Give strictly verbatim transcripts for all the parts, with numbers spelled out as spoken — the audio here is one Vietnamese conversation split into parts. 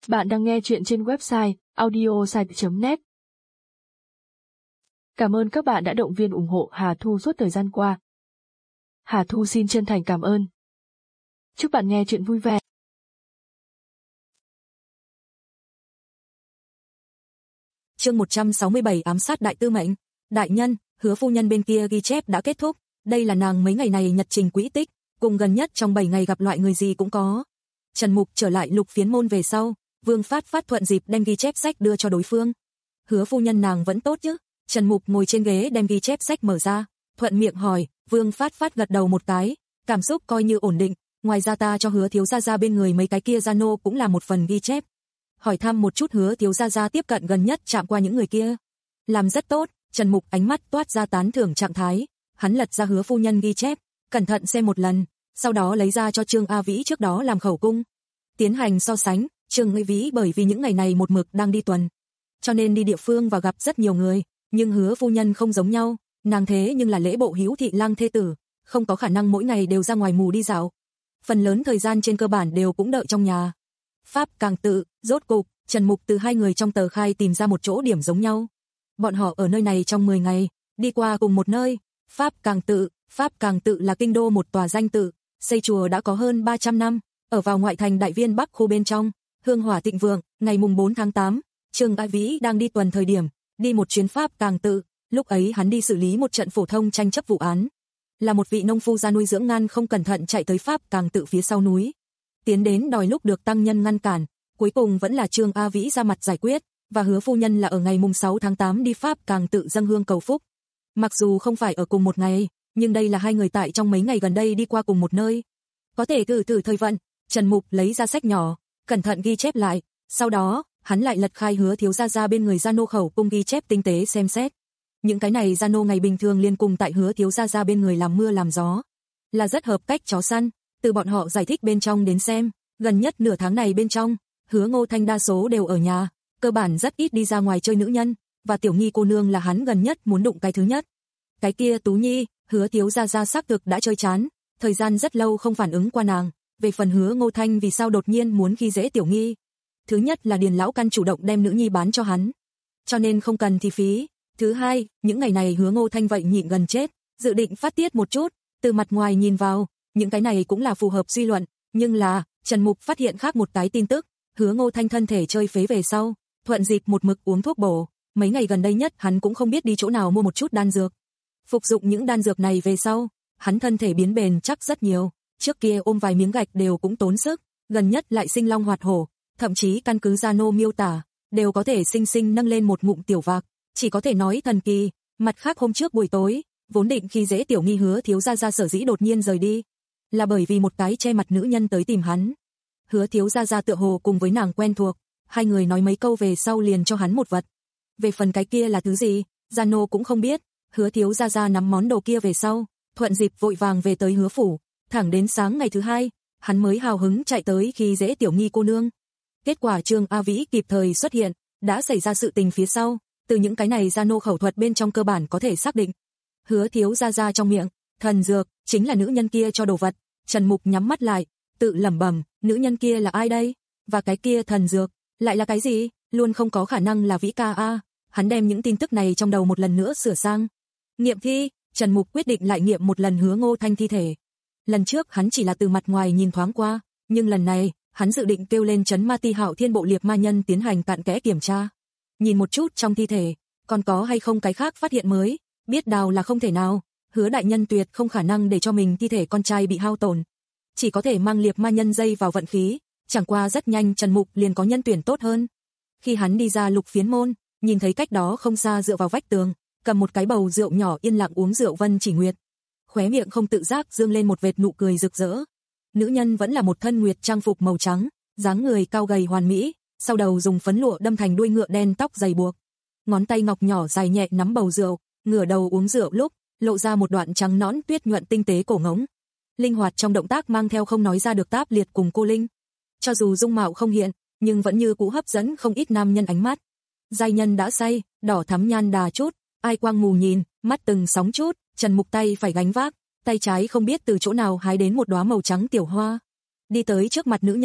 Bạn đang nghe chuyện trên website audiosite chấm net. Cảm ơn các bạn đã động viên ủng hộ Hà Thu suốt thời gian qua. Hà Thu xin chân thành cảm ơn. Chúc bạn nghe chuyện vui vẻ. Chương một trăm sáu mươi bảy ám sát đại tư mệnh. Đại nhân, Hứa phu nhân bên kia ghi chép đã kết thúc. Đây là nàng mấy ngày này nhật trình quỹ tích, cùng gần nhất trong bảy ngày gặp loại người gì cũng có. Trần Mục trở lại Lục Phiến Môn về sau, Vương Phát Phát thuận dịp đem ghi chép sách đưa cho đối phương. Hứa phu nhân nàng vẫn tốt chứ? Trần Mục ngồi trên ghế đem ghi chép sách mở ra, thuận miệng hỏi. Vương Phát Phát gật đầu một cái, cảm xúc coi như ổn định. Ngoài ra ta cho Hứa thiếu gia gia bên người mấy cái kia gia nô cũng là một phần ghi chép. Hỏi thăm một chút Hứa thiếu gia gia tiếp cận gần nhất chạm qua những người kia. Làm rất tốt. Trần Mục ánh mắt toát ra tán thưởng trạng thái. Hắn lật ra Hứa phu nhân ghi chép, cẩn thận xem một lần, sau đó lấy ra cho Trương A Vĩ trước đó làm khẩu cung. Tiến hành so sánh, Trương A Vĩ bởi vì những ngày này một mực đang đi tuần, cho nên đi địa phương và gặp rất nhiều người, nhưng Hứa phu nhân không giống nhau, nàng thế nhưng là lễ bộ hữu thị lang thê tử, không có khả năng mỗi ngày đều ra ngoài mù đi dạo. Phần lớn thời gian trên cơ bản đều cũng đợi trong nhà. Pháp Càng Tự, rốt cục, Trần Mục từ hai người trong tờ khai tìm ra một chỗ điểm giống nhau. Bọn họ ở nơi này trong mười ngày, đi qua cùng một nơi. Pháp Càng Tự, Pháp Càng Tự là kinh đô một tòa danh tự, xây chùa đã có hơn ba trăm năm, ở vào ngoại thành Đại Viên Bắc khu bên trong, hương hỏa thịnh vượng. Ngày mùng bốn tháng tám, Trương A Vĩ đang đi tuần thời điểm, đi một chuyến Pháp Càng Tự, lúc ấy hắn đi xử lý một trận phổ thông tranh chấp vụ án. Là một vị nông phu ra nuôi dưỡng ngăn không cẩn thận chạy tới Pháp Càng Tự phía sau núi, tiến đến đòi lúc được tăng nhân ngăn cản, cuối cùng vẫn là Trương A Vĩ ra mặt giải quyết, và Hứa phu nhân là ở ngày mùng sáu tháng tám đi Pháp Càng Tự dâng hương cầu phúc. Mặc dù không phải ở cùng một ngày, nhưng đây là hai người tại trong mấy ngày gần đây đi qua cùng một nơi. Có thể thử thử thời vận. Trần Mục lấy ra sách nhỏ, cẩn thận ghi chép lại, sau đó, hắn lại lật khai Hứa thiếu gia gia bên người gia nô khẩu cung ghi chép tinh tế xem xét. Những cái này gia nô ngày bình thường liên cùng tại Hứa thiếu gia gia bên người làm mưa làm gió, là rất hợp cách chó săn, từ bọn họ giải thích bên trong đến xem, gần nhất nửa tháng này bên trong, Hứa Ngô Thanh đa số đều ở nhà, cơ bản rất ít đi ra ngoài chơi nữ nhân, và Tiểu Nhi cô nương là hắn gần nhất muốn đụng cái thứ nhất. Cái kia Tú Nhi, Hứa thiếu gia gia xác thực đã chơi chán, thời gian rất lâu không phản ứng qua nàng. Về phần Hứa Ngô Thanh vì sao đột nhiên muốn khi dễ Tiểu Nghi, thứ nhất là Điền lão căn chủ động đem nữ nhi bán cho hắn, cho nên không cần thì phí. Thứ hai, những ngày này Hứa Ngô Thanh vậy nhịn gần chết, dự định phát tiết một chút. Từ mặt ngoài nhìn vào, những cái này cũng là phù hợp suy luận, nhưng là Trần Mục phát hiện khác một cái tin tức. Hứa Ngô Thanh thân thể chơi phế về sau, thuận dịp một mực uống thuốc bổ, mấy ngày gần đây nhất hắn cũng không biết đi chỗ nào mua một chút đan dược. Phục dụng những đan dược này về sau, hắn thân thể biến bền chắc rất nhiều, trước kia ôm vài miếng gạch đều cũng tốn sức, gần nhất lại sinh long hoạt hổ, thậm chí căn cứ gia nô miêu tả, đều có thể sinh sinh nâng lên một ngụm tiểu vạc, chỉ có thể nói thần kỳ. Mặt khác hôm trước buổi tối, vốn định khi dễ Tiểu Nghi Hứa thiếu gia gia sở dĩ đột nhiên rời đi, là bởi vì một cái che mặt nữ nhân tới tìm hắn. Hứa thiếu gia gia tựa hồ cùng với nàng quen thuộc, hai người nói mấy câu về sau liền cho hắn một vật. Về phần cái kia là thứ gì, gia nô cũng không biết. Hứa thiếu gia gia nắm món đồ kia về sau, thuận dịp vội vàng về tới Hứa phủ, thẳng đến sáng ngày thứ hai, hắn mới hào hứng chạy tới khi dễ Tiểu Nghi cô nương. Kết quả Trương A Vĩ kịp thời xuất hiện, đã xảy ra sự tình phía sau, từ những cái này gia nô khẩu thuật bên trong cơ bản có thể xác định. Hứa thiếu gia gia trong miệng, thần dược, chính là nữ nhân kia cho đồ vật. Trần Mục nhắm mắt lại, tự lẩm bẩm, nữ nhân kia là ai đây? Và cái kia thần dược, lại là cái gì? Luôn không có khả năng là Vĩ ca a. Hắn đem những tin tức này trong đầu một lần nữa sửa sang. Nghiệm thi, Trần Mục quyết định lại nghiệm một lần Hứa Ngô Thanh thi thể. Lần trước hắn chỉ là từ mặt ngoài nhìn thoáng qua, nhưng lần này, hắn dự định kêu lên trấn ma ti Hạo Thiên bộ liệp ma nhân tiến hành cặn kẽ kiểm tra. Nhìn một chút trong thi thể, còn có hay không cái khác phát hiện mới, biết đào là không thể nào, Hứa đại nhân tuyệt không khả năng để cho mình thi thể con trai bị hao tổn. Chỉ có thể mang liệp ma nhân dây vào vận khí, chẳng qua rất nhanh Trần Mục liền có nhân tuyển tốt hơn. Khi hắn đi ra Lục Phiến Môn, nhìn thấy cách đó không xa dựa vào vách tường, cầm một cái bầu rượu nhỏ yên lặng uống rượu Vân Chỉ Nguyệt, khóe miệng không tự giác dương lên một vệt nụ cười rực rỡ. Nữ nhân vẫn là một thân nguyệt trang phục màu trắng, dáng người cao gầy hoàn mỹ, sau đầu dùng phấn lụa đâm thành đuôi ngựa đen tóc dày buộc, ngón tay ngọc nhỏ dài nhẹ nắm bầu rượu, ngửa đầu uống rượu lúc lộ ra một đoạn trắng nõn tuyết nhuận tinh tế cổ ngỗng, linh hoạt trong động tác mang theo không nói ra được táp liệt cùng cô linh. Cho dù dung mạo không hiện, nhưng vẫn như cũ hấp dẫn không ít nam nhân ánh mắt. Giai nhân đã say, đỏ thắm nhan đà chút, ai quang mù nhìn, mắt từng sóng chút. Trần Mục tay phải gánh vác, tay trái không biết từ chỗ nào hái đến một đóa màu trắng tiểu hoa, đi tới trước mặt nữ nhân,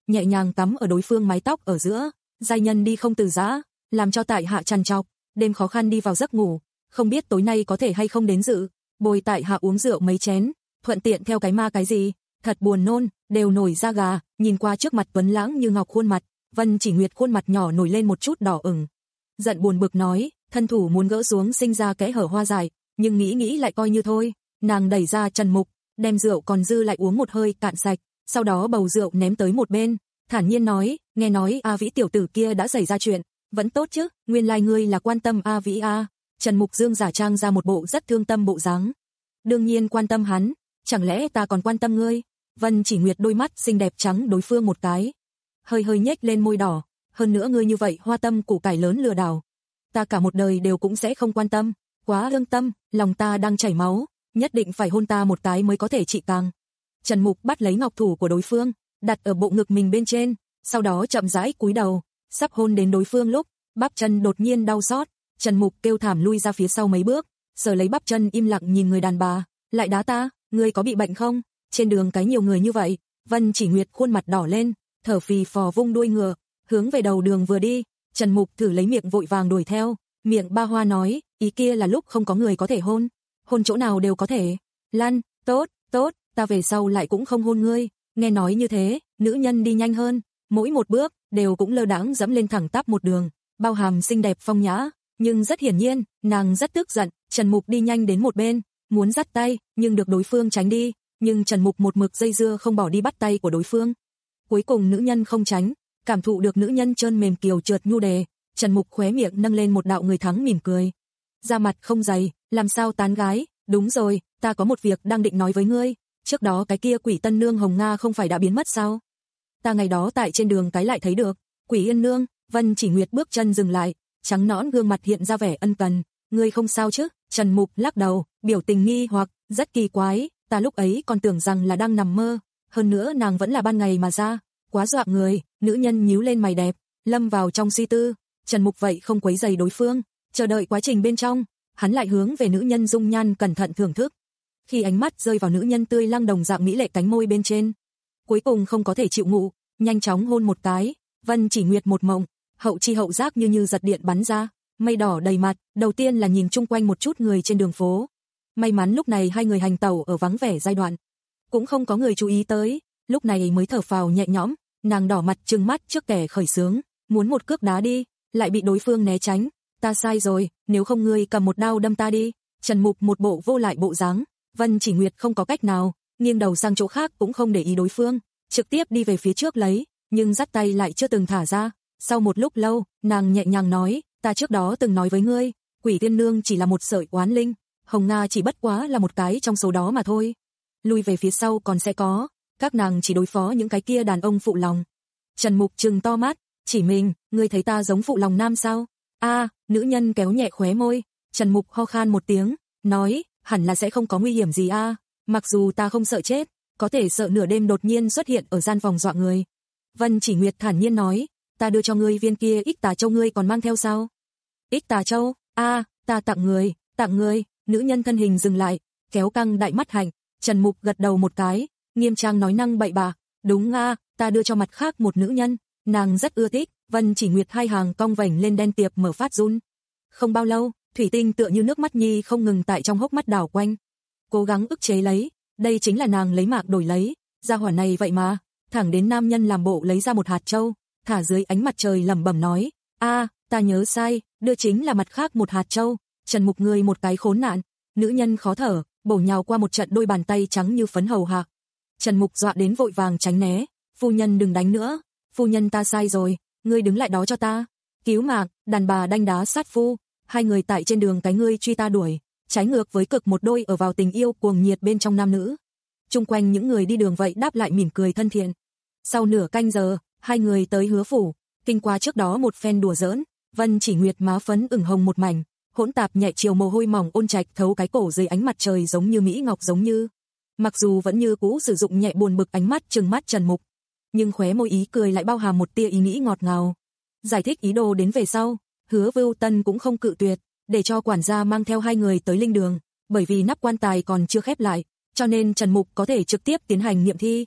nhẹ nhàng tắm ở đối phương mái tóc ở giữa, giai nhân đi không từ giã, làm cho tại hạ trằn trọc, đêm khó khăn đi vào giấc ngủ, không biết tối nay có thể hay không đến dự, bồi tại hạ uống rượu mấy chén, thuận tiện theo cái ma cái gì, thật buồn nôn, đều nổi da gà, nhìn qua trước mặt tuấn lãng như ngọc khuôn mặt, Vân Chỉ Nguyệt khuôn mặt nhỏ nổi lên một chút đỏ ửng. Giận buồn bực nói, thân thủ muốn gỡ xuống sinh ra kẽ hở hoa dài, nhưng nghĩ nghĩ lại coi như thôi, nàng đẩy ra Trần Mục, đem rượu còn dư lại uống một hơi cạn sạch, sau đó bầu rượu ném tới một bên, thản nhiên nói, nghe nói A Vĩ tiểu tử kia đã xảy ra chuyện, vẫn tốt chứ, nguyên lai ngươi là quan tâm A Vĩ a. Trần Mục Dương giả trang ra một bộ rất thương tâm bộ dáng. Đương nhiên quan tâm hắn, chẳng lẽ ta còn quan tâm ngươi? Vân Chỉ Nguyệt đôi mắt xinh đẹp trắng đối phương một cái, hơi hơi nhếch lên môi đỏ, hơn nữa ngươi như vậy hoa tâm củ cải lớn lừa đảo, ta cả một đời đều cũng sẽ không quan tâm, quá lương tâm, lòng ta đang chảy máu, nhất định phải hôn ta một cái mới có thể trị càng. Trần Mục bắt lấy ngọc thủ của đối phương, đặt ở bộ ngực mình bên trên, sau đó chậm rãi cúi đầu, sắp hôn đến đối phương lúc, bắp chân đột nhiên đau xót, Trần Mục kêu thảm lui ra phía sau mấy bước, sờ lấy bắp chân im lặng nhìn người đàn bà, lại đá ta, ngươi có bị bệnh không? Trên đường cái nhiều người như vậy, Vân Chỉ Nguyệt khuôn mặt đỏ lên, thở phì phò vung đuôi ngựa, hướng về đầu đường vừa đi, Trần Mục thử lấy miệng vội vàng đuổi theo, miệng ba hoa nói, ý kia là lúc không có người có thể hôn, hôn chỗ nào đều có thể. Lăn, tốt, tốt, ta về sau lại cũng không hôn ngươi. Nghe nói như thế, nữ nhân đi nhanh hơn, mỗi một bước đều cũng lơ đãng dẫm lên thẳng tắp một đường, bao hàm xinh đẹp phong nhã, nhưng rất hiển nhiên, nàng rất tức giận. Trần Mục đi nhanh đến một bên, muốn dắt tay, nhưng được đối phương tránh đi, nhưng Trần Mục một mực dây dưa không bỏ đi bắt tay của đối phương. Cuối cùng nữ nhân không tránh, cảm thụ được nữ nhân trơn mềm kiều trượt nhu đề, Trần Mục khóe miệng nâng lên một đạo người thắng mỉm cười. Da mặt không dày, làm sao tán gái, đúng rồi, ta có một việc đang định nói với ngươi, trước đó cái kia quỷ tân nương Hồng Nga không phải đã biến mất sao? Ta ngày đó tại trên đường cái lại thấy được, quỷ yên nương. Vân Chỉ Nguyệt bước chân dừng lại, trắng nõn gương mặt hiện ra vẻ ân cần, ngươi không sao chứ? Trần Mục lắc đầu, biểu tình nghi hoặc, rất kỳ quái, ta lúc ấy còn tưởng rằng là đang nằm mơ, hơn nữa nàng vẫn là ban ngày mà ra, quá dọa người. Nữ nhân nhíu lên mày đẹp, lâm vào trong suy tư. Trần Mục vậy không quấy rầy đối phương, chờ đợi quá trình bên trong, hắn lại hướng về nữ nhân dung nhan cẩn thận thưởng thức. Khi ánh mắt rơi vào nữ nhân tươi lăng đồng dạng mỹ lệ cánh môi bên trên, cuối cùng không có thể chịu ngụ, nhanh chóng hôn một cái. Vân Chỉ Nguyệt một mộng, hậu chi hậu giác như như giật điện bắn ra, mây đỏ đầy mặt, đầu tiên là nhìn chung quanh một chút người trên đường phố. May mắn lúc này hai người hành tẩu ở vắng vẻ giai đoạn, cũng không có người chú ý tới, lúc này mới thở phào nhẹ nhõm, nàng đỏ mặt trừng mắt trước kẻ khởi xướng, muốn một cước đá đi, lại bị đối phương né tránh, ta sai rồi, nếu không ngươi cầm một đao đâm ta đi. Trần Mục một bộ vô lại bộ dáng, Vân Chỉ Nguyệt không có cách nào, nghiêng đầu sang chỗ khác cũng không để ý đối phương, trực tiếp đi về phía trước lấy, nhưng dắt tay lại chưa từng thả ra. Sau một lúc lâu, nàng nhẹ nhàng nói, ta trước đó từng nói với ngươi, quỷ tiên nương chỉ là một sợi oán linh, Hồng Nga chỉ bất quá là một cái trong số đó mà thôi. Lui về phía sau còn sẽ có, các nàng chỉ đối phó những cái kia đàn ông phụ lòng. Trần Mục trừng to mắt, chỉ mình, ngươi thấy ta giống phụ lòng nam sao? A, nữ nhân kéo nhẹ khóe môi, Trần Mục ho khan một tiếng, nói, hẳn là sẽ không có nguy hiểm gì a, mặc dù ta không sợ chết, có thể sợ nửa đêm đột nhiên xuất hiện ở gian phòng dọa người. Vân Chỉ Nguyệt thản nhiên nói, ta đưa cho ngươi viên kia Ích Tà Châu ngươi còn mang theo sao? Ích Tà Châu? A, ta tặng người, tặng người. Nữ nhân thân hình dừng lại, kéo căng đại mắt hạnh, Trần Mục gật đầu một cái, nghiêm trang nói năng bậy bạ, đúng a, ta đưa cho mặt khác một nữ nhân, nàng rất ưa thích. Vân Chỉ Nguyệt hai hàng cong vành lên đen tiệp mở phát run. Không bao lâu, thủy tinh tựa như nước mắt nhi không ngừng tại trong hốc mắt đảo quanh. Cố gắng ức chế lấy, đây chính là nàng lấy mạng đổi lấy, gia hỏa này vậy mà, thẳng đến nam nhân làm bộ lấy ra một hạt châu, thả dưới ánh mặt trời lẩm bẩm nói, a, ta nhớ sai, đưa chính là mặt khác một hạt châu. Trần Mục người một cái khốn nạn, nữ nhân khó thở, bổ nhào qua một trận đôi bàn tay trắng như phấn hầu hạ. Trần Mục dọa đến vội vàng tránh né, phu nhân đừng đánh nữa, phu nhân ta sai rồi, ngươi đứng lại đó cho ta. Cứu mạng, đàn bà đanh đá sát phu, hai người tại trên đường cái ngươi truy ta đuổi, trái ngược với cực một đôi ở vào tình yêu cuồng nhiệt bên trong nam nữ. Chung quanh những người đi đường vậy đáp lại mỉm cười thân thiện. Sau nửa canh giờ, hai người tới Hứa phủ, kinh qua trước đó một phen đùa giỡn, Vân Chỉ Nguyệt má phấn ửng hồng một mảnh, hỗn tạp nhẹ chiều mồ hôi mỏng ôn trạch thấu cái cổ dưới ánh mặt trời giống như mỹ ngọc giống như. Mặc dù vẫn như cũ sử dụng nhẹ buồn bực ánh mắt trừng mắt Trần Mục, nhưng khóe môi ý cười lại bao hàm một tia ý nghĩ ngọt ngào. Giải thích ý đồ đến về sau, Hứa Vưu Tân cũng không cự tuyệt, để cho quản gia mang theo hai người tới linh đường, bởi vì nắp quan tài còn chưa khép lại, cho nên Trần Mục có thể trực tiếp tiến hành nghiệm thi.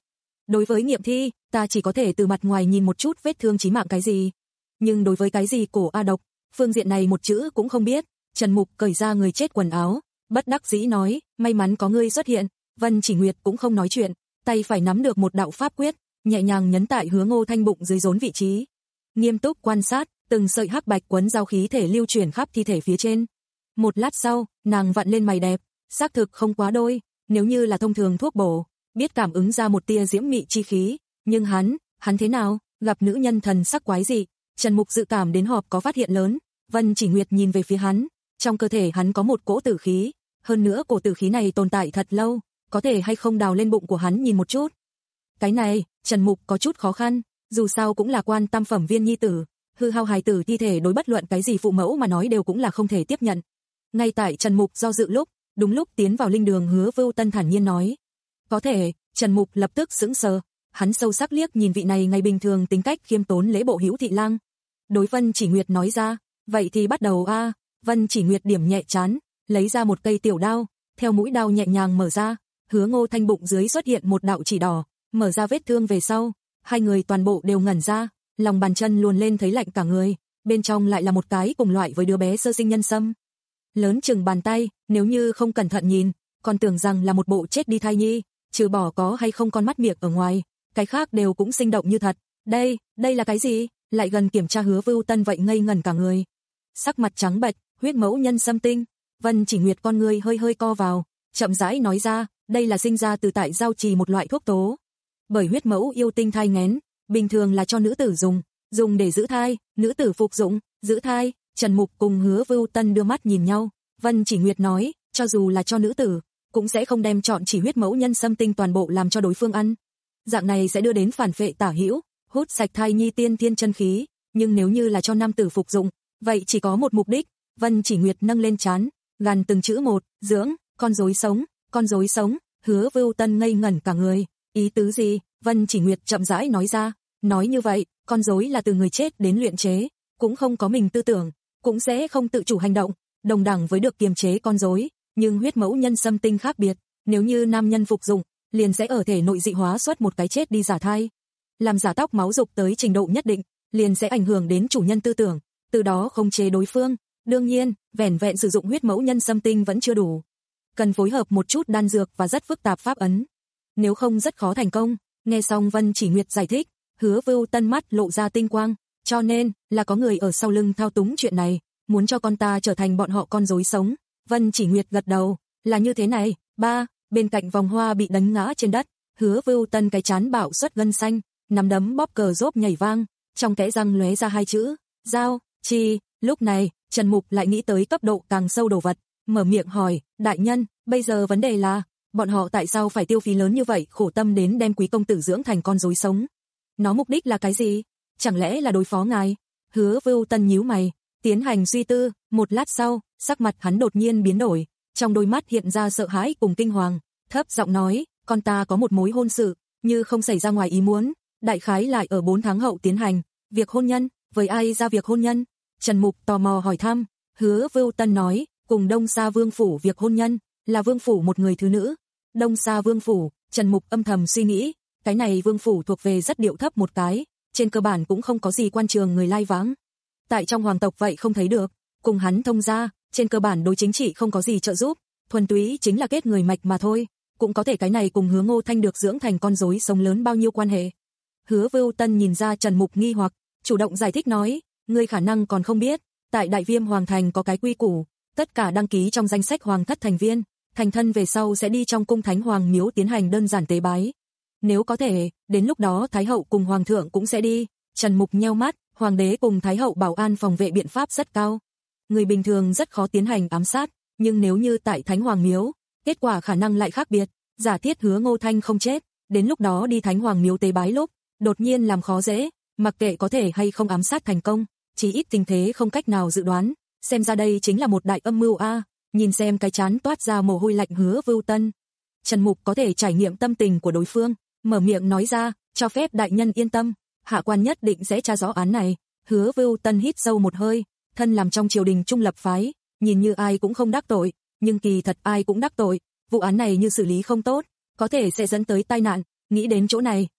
Đối với nghiệm thi, ta chỉ có thể từ mặt ngoài nhìn một chút vết thương chí mạng cái gì. Nhưng đối với cái gì cổ A độc, phương diện này một chữ cũng không biết. Trần Mục cởi ra người chết quần áo, bất đắc dĩ nói, may mắn có ngươi xuất hiện. Vân Chỉ Nguyệt cũng không nói chuyện, tay phải nắm được một đạo pháp quyết, nhẹ nhàng nhấn tại Hứa Ngô Thanh bụng dưới rốn vị trí. Nghiêm túc quan sát, từng sợi hắc bạch quấn giao khí thể lưu chuyển khắp thi thể phía trên. Một lát sau, nàng vặn lên mày đẹp, xác thực không quá đôi, nếu như là thông thường thuốc bổ, biết cảm ứng ra một tia diễm mị chi khí, nhưng hắn, hắn thế nào, gặp nữ nhân thần sắc quái dị. Trần Mục dự cảm đến họp có phát hiện lớn, Vân Chỉ Nguyệt nhìn về phía hắn, trong cơ thể hắn có một cỗ tử khí, hơn nữa cổ tử khí này tồn tại thật lâu, có thể hay không đào lên bụng của hắn nhìn một chút. Cái này, Trần Mục có chút khó khăn, dù sao cũng là quan tam phẩm viên nhi tử, hư hao hài tử thi thể đối bất luận cái gì phụ mẫu mà nói đều cũng là không thể tiếp nhận. Ngay tại Trần Mục do dự lúc, đúng lúc tiến vào linh đường Hứa Vưu Tân thản nhiên nói. Có thể, Trần Mục lập tức sững sờ, hắn sâu sắc liếc nhìn vị này ngày bình thường tính cách khiêm tốn lễ bộ hữu thị lang. Đối Vân Chỉ Nguyệt nói ra, vậy thì bắt đầu a. Vân Chỉ Nguyệt điểm nhẹ trán, lấy ra một cây tiểu đao, theo mũi đao nhẹ nhàng mở ra, Hứa Ngô Thanh bụng dưới xuất hiện một đạo chỉ đỏ, mở ra vết thương về sau, hai người toàn bộ đều ngẩn ra, lòng bàn chân luồn lên thấy lạnh cả người, bên trong lại là một cái cùng loại với đứa bé sơ sinh nhân sâm. Lớn chừng bàn tay, nếu như không cẩn thận nhìn, còn tưởng rằng là một bộ chết đi thai nhi, trừ bỏ có hay không con mắt miệng ở ngoài, cái khác đều cũng sinh động như thật. Đây, đây là cái gì? Lại gần kiểm tra Hứa Vưu Tân vậy ngây ngẩn cả người. Sắc mặt trắng bệch, huyết mẫu nhân sâm tinh. Vân Chỉ Nguyệt con người hơi hơi co vào, chậm rãi nói ra, đây là sinh ra từ tại giao trì một loại thuốc tố. Bởi huyết mẫu yêu tinh thai nghén, bình thường là cho nữ tử dùng, dùng để giữ thai, nữ tử phục dụng, giữ thai. Trần Mục cùng Hứa Vưu Tân đưa mắt nhìn nhau, Vân Chỉ Nguyệt nói, cho dù là cho nữ tử, cũng sẽ không đem chọn chỉ huyết mẫu nhân sâm tinh toàn bộ làm cho đối phương ăn. Dạng này sẽ đưa đến phản phệ tả hữu, hút sạch thai nhi tiên thiên chân khí, nhưng nếu như là cho nam tử phục dụng, vậy chỉ có một mục đích. Vân Chỉ Nguyệt nâng lên trán, gằn từng chữ một, dưỡng, con rối sống, con rối sống. Hứa Vưu Tân ngây ngẩn cả người, ý tứ gì? Vân Chỉ Nguyệt chậm rãi nói ra, nói như vậy, con rối là từ người chết đến luyện chế, cũng không có mình tư tưởng, cũng sẽ không tự chủ hành động, đồng đẳng với được kiềm chế con rối, nhưng huyết mẫu nhân sâm tinh khác biệt, nếu như nam nhân phục dụng, liền sẽ ở thể nội dị hóa xuất một cái chết đi giả thai. Làm giả tóc máu dục tới trình độ nhất định, liền sẽ ảnh hưởng đến chủ nhân tư tưởng, từ đó khống chế đối phương. Đương nhiên, vẻn vẹn sử dụng huyết mẫu nhân sâm tinh vẫn chưa đủ, cần phối hợp một chút đan dược và rất phức tạp pháp ấn, nếu không rất khó thành công. Nghe xong Vân Chỉ Nguyệt giải thích, Hứa Vưu Tân mắt lộ ra tinh quang, cho nên là có người ở sau lưng thao túng chuyện này, muốn cho con ta trở thành bọn họ con rối sống. Vân Chỉ Nguyệt gật đầu, là như thế này. Ba, bên cạnh vòng hoa bị đánh ngã trên đất, Hứa Vưu Tân cái chán bạo xuất gân xanh, nắm đấm bóp cờ rốp nhảy vang, trong kẽ răng lóe ra hai chữ, giao, chi. Lúc này, Trần Mục lại nghĩ tới cấp độ càng sâu đồ vật, mở miệng hỏi, đại nhân, bây giờ vấn đề là, bọn họ tại sao phải tiêu phí lớn như vậy khổ tâm đến đem quý công tử dưỡng thành con rối sống? Nó mục đích là cái gì? Chẳng lẽ là đối phó ngài? Hứa Vưu Tân nhíu mày, tiến hành suy tư, một lát sau, sắc mặt hắn đột nhiên biến đổi, trong đôi mắt hiện ra sợ hãi cùng kinh hoàng, thấp giọng nói, con ta có một mối hôn sự, như không xảy ra ngoài ý muốn, đại khái lại ở bốn tháng hậu tiến hành, việc hôn nhân, với ai ra việc hôn nhân? Trần Mục tò mò hỏi thăm, Hứa Vưu Tân nói, cùng Đông Sa Vương phủ việc hôn nhân, là vương phủ một người thứ nữ. Đông Sa Vương phủ, Trần Mục âm thầm suy nghĩ, cái này vương phủ thuộc về rất điệu thấp một cái, trên cơ bản cũng không có gì quan trường người lai vãng. Tại trong hoàng tộc vậy không thấy được, cùng hắn thông gia, trên cơ bản đối chính trị không có gì trợ giúp, thuần túy chính là kết người mạch mà thôi, cũng có thể cái này cùng Hứa Ngô Thanh được dưỡng thành con rối sống lớn bao nhiêu quan hệ. Hứa Vưu Tân nhìn ra Trần Mục nghi hoặc, chủ động giải thích nói, ngươi khả năng còn không biết, tại Đại Viêm Hoàng thành có cái quy củ, tất cả đăng ký trong danh sách hoàng thất thành viên, thành thân về sau sẽ đi trong cung Thánh Hoàng miếu tiến hành đơn giản tế bái. Nếu có thể, đến lúc đó Thái hậu cùng Hoàng thượng cũng sẽ đi. Trần Mục nheo mắt, Hoàng đế cùng Thái hậu bảo an phòng vệ biện pháp rất cao. Người bình thường rất khó tiến hành ám sát, nhưng nếu như tại Thánh Hoàng miếu, kết quả khả năng lại khác biệt. Giả thiết Hứa Ngô Thanh không chết, đến lúc đó đi Thánh Hoàng miếu tế bái lúc, đột nhiên làm khó dễ, mặc kệ có thể hay không ám sát thành công, chỉ ít tình thế không cách nào dự đoán. Xem ra đây chính là một đại âm mưu a. Nhìn xem cái chán toát ra mồ hôi lạnh Hứa Vưu Tân, Trần Mục có thể trải nghiệm tâm tình của đối phương, mở miệng nói ra, cho phép đại nhân yên tâm, hạ quan nhất định sẽ tra rõ án này. Hứa Vưu Tân hít sâu một hơi, thân làm trong triều đình trung lập phái, nhìn như ai cũng không đắc tội, nhưng kỳ thật ai cũng đắc tội, vụ án này như xử lý không tốt, có thể sẽ dẫn tới tai nạn. Nghĩ đến chỗ này,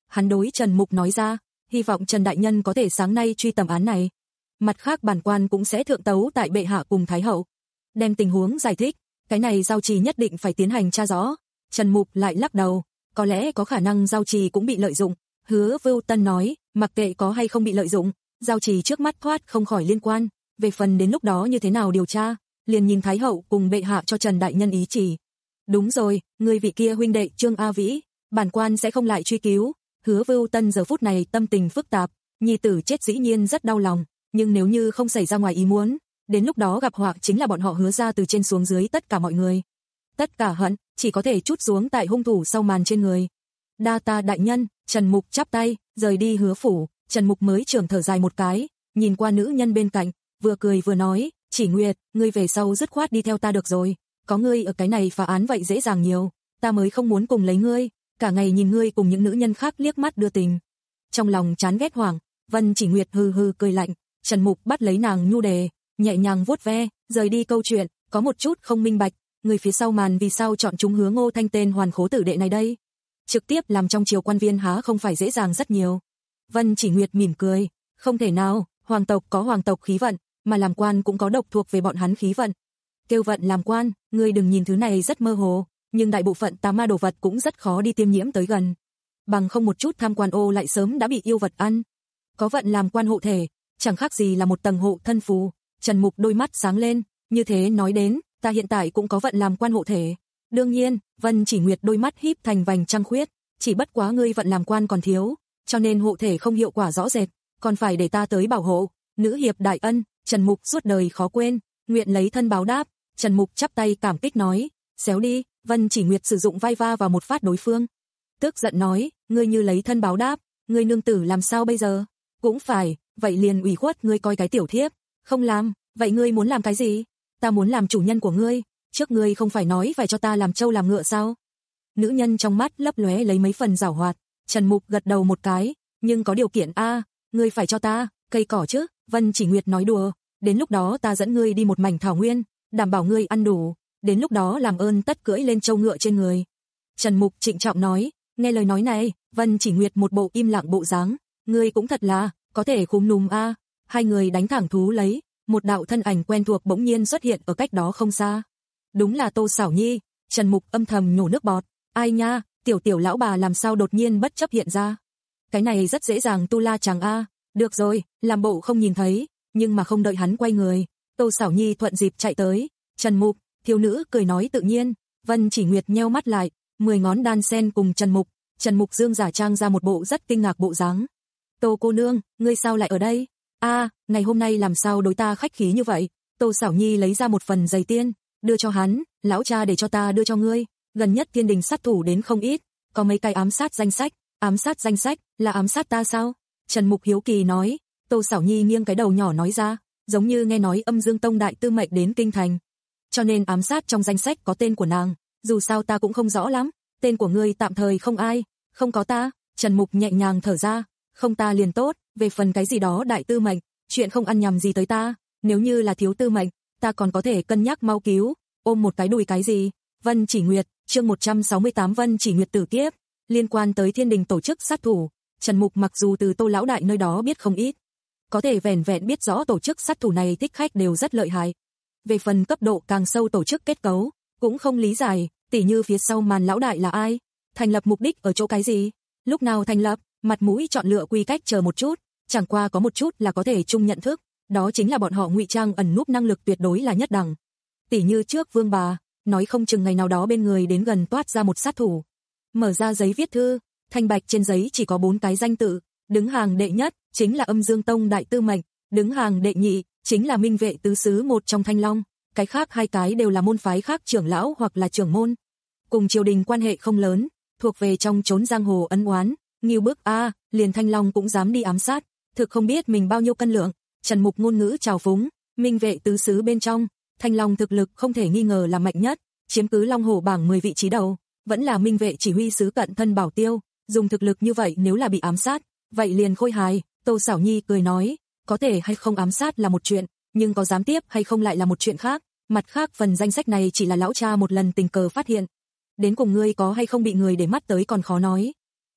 Hắn đối Trần Mục nói ra, hy vọng Trần đại nhân có thể sáng nay truy tầm án này. Mặt khác bản quan cũng sẽ thượng tấu tại bệ hạ cùng thái hậu. Đem tình huống giải thích, cái này giao trì nhất định phải tiến hành tra rõ. Trần Mục lại lắc đầu, có lẽ có khả năng giao trì cũng bị lợi dụng. Hứa Vưu Tân nói, mặc kệ có hay không bị lợi dụng, giao trì trước mắt thoát không khỏi liên quan. Về phần đến lúc đó như thế nào điều tra, liền nhìn thái hậu cùng bệ hạ cho Trần đại nhân ý chỉ. Đúng rồi, người vị kia huynh đệ Trương A Vĩ, bản quan sẽ không lại truy cứu. Hứa Vưu Tân giờ phút này tâm tình phức tạp, nhi tử chết dĩ nhiên rất đau lòng, nhưng nếu như không xảy ra ngoài ý muốn, đến lúc đó gặp họa chính là bọn họ Hứa ra từ trên xuống dưới tất cả mọi người. Tất cả hận chỉ có thể trút xuống tại hung thủ sau màn trên người. Đa ta đại nhân. Trần Mục chắp tay, rời đi Hứa phủ. Trần Mục mới trưởng thở dài một cái, nhìn qua nữ nhân bên cạnh, vừa cười vừa nói, Chỉ Nguyệt, ngươi về sau dứt khoát đi theo ta được rồi, có ngươi ở cái này phá án vậy dễ dàng nhiều, ta mới không muốn cùng lấy ngươi, cả ngày nhìn ngươi cùng những nữ nhân khác liếc mắt đưa tình. Trong lòng chán ghét hoảng, Vân Chỉ Nguyệt hừ hừ cười lạnh, Trần Mục bắt lấy nàng nhu đề, nhẹ nhàng vuốt ve, rời đi câu chuyện, có một chút không minh bạch, người phía sau màn vì sao chọn chúng Hứa Ngô Thanh tên hoàn khố tử đệ này đây? Trực tiếp làm trong triều quan viên há không phải dễ dàng rất nhiều. Vân Chỉ Nguyệt mỉm cười, không thể nào, hoàng tộc có hoàng tộc khí vận, mà làm quan cũng có độc thuộc về bọn hắn khí vận. Kêu vận làm quan, ngươi đừng nhìn thứ này rất mơ hồ, nhưng đại bộ phận tà ma đồ vật cũng rất khó đi tiêm nhiễm tới gần. Bằng không một chút tham quan ô lại sớm đã bị yêu vật ăn. Có vận làm quan hộ thể, chẳng khác gì là một tầng hộ thân phù. Trần Mục đôi mắt sáng lên, như thế nói đến, ta hiện tại cũng có vận làm quan hộ thể. Đương nhiên, Vân Chỉ Nguyệt đôi mắt híp thành vành trăng khuyết, chỉ bất quá ngươi vận làm quan còn thiếu, cho nên hộ thể không hiệu quả rõ rệt, còn phải để ta tới bảo hộ. Nữ hiệp đại ân, Trần Mục suốt đời khó quên, nguyện lấy thân báo đáp. Trần Mục chắp tay cảm kích nói, xéo đi. Vân Chỉ Nguyệt sử dụng vai va vào một phát đối phương, tức giận nói, ngươi như lấy thân báo đáp, ngươi nương tử làm sao bây giờ? Cũng phải, vậy liền ủy khuất ngươi coi cái tiểu thiếp. Không làm, vậy ngươi muốn làm cái gì? Ta muốn làm chủ nhân của ngươi, trước ngươi không phải nói phải cho ta làm trâu làm ngựa sao? Nữ nhân trong mắt lấp lóe lấy mấy phần giảo hoạt. Trần Mục gật đầu một cái, nhưng có điều kiện a, ngươi phải cho ta cây cỏ chứ? Vân Chỉ Nguyệt nói đùa, đến lúc đó ta dẫn ngươi đi một mảnh thảo nguyên, đảm bảo ngươi ăn đủ, đến lúc đó làm ơn tất cưỡi lên trâu ngựa trên người. Trần Mục trịnh trọng nói, nghe lời nói này, Vân Chỉ Nguyệt một bộ im lặng bộ dáng, ngươi cũng thật là có thể khúm núm a. Hai người đánh thẳng thú lấy, một đạo thân ảnh quen thuộc bỗng nhiên xuất hiện ở cách đó không xa. Đúng là Tô Sảo Nhi. Trần Mục âm thầm nhổ nước bọt, ai nha, tiểu tiểu lão bà làm sao đột nhiên bất chấp hiện ra. Cái này rất dễ dàng tu la chàng a. Được rồi, làm bộ không nhìn thấy, nhưng mà không đợi hắn quay người, Tô Sảo Nhi thuận dịp chạy tới. Trần Mục, thiếu nữ cười nói tự nhiên. Vân Chỉ Nguyệt nheo mắt lại, mười ngón đan sen cùng Trần Mục. Trần Mục dương giả trang ra một bộ rất kinh ngạc bộ dáng. Tô cô nương, ngươi sao lại ở đây? A, ngày hôm nay làm sao đối ta khách khí như vậy? Tô Sảo Nhi lấy ra một phần giấy tiên, đưa cho hắn, lão cha để cho ta đưa cho ngươi, gần nhất thiên đình sát thủ đến không ít, có mấy cái ám sát danh sách. Ám sát danh sách, là ám sát ta sao? Trần Mục hiếu kỳ nói. Tô Sảo Nhi nghiêng cái đầu nhỏ nói ra, giống như nghe nói Âm Dương Tông đại tư mệnh đến kinh thành, cho nên ám sát trong danh sách có tên của nàng, dù sao ta cũng không rõ lắm, tên của ngươi tạm thời không ai, không có ta. Trần Mục nhẹ nhàng thở ra, không ta liền tốt, về phần cái gì đó đại tư mệnh, chuyện không ăn nhầm gì tới ta, nếu như là thiếu tư mệnh, ta còn có thể cân nhắc mau cứu, ôm một cái đùi cái gì. Vân Chỉ Nguyệt, chương một trăm sáu mươi tám Vân Chỉ Nguyệt tử kiếp, liên quan tới thiên đình tổ chức sát thủ, Trần Mục mặc dù từ Tô lão đại nơi đó biết không ít, có thể vẻn vẹn biết rõ tổ chức sát thủ này thích khách đều rất lợi hại. Về phần cấp độ càng sâu tổ chức kết cấu, cũng không lý giải, tỉ như phía sau màn lão đại là ai, thành lập mục đích ở chỗ cái gì, lúc nào thành lập, mặt mũi chọn lựa quy cách chờ một chút, chẳng qua có một chút là có thể chung nhận thức, đó chính là bọn họ ngụy trang ẩn núp năng lực tuyệt đối là nhất đẳng. Tỉ như trước Vương bà, nói không chừng ngày nào đó bên người đến gần toát ra một sát thủ. Mở ra giấy viết thư, thanh bạch trên giấy chỉ có bốn cái danh tự, đứng hàng đệ nhất chính là Âm Dương Tông đại tư mệnh, đứng hàng đệ nhị chính là Minh Vệ tứ xứ một trong Thanh Long, cái khác hai cái đều là môn phái khác trưởng lão hoặc là trưởng môn, cùng triều đình quan hệ không lớn, thuộc về trong chốn giang hồ ân oán. Nghiêu bức a, liền Thanh Long cũng dám đi ám sát, thực không biết mình bao nhiêu cân lượng. Trần Mục ngôn ngữ trào phúng, Minh Vệ tứ xứ bên trong, Thanh Long thực lực không thể nghi ngờ là mạnh nhất, chiếm cứ Long Hổ bảng mười vị trí đầu, vẫn là Minh Vệ chỉ huy sứ cận thân bảo tiêu, dùng thực lực như vậy nếu là bị ám sát, vậy liền khôi hài. Tô Sảo Nhi cười nói, có thể hay không ám sát là một chuyện, nhưng có dám tiếp hay không lại là một chuyện khác, mặt khác phần danh sách này chỉ là lão cha một lần tình cờ phát hiện, đến cùng ngươi có hay không bị người để mắt tới còn khó nói.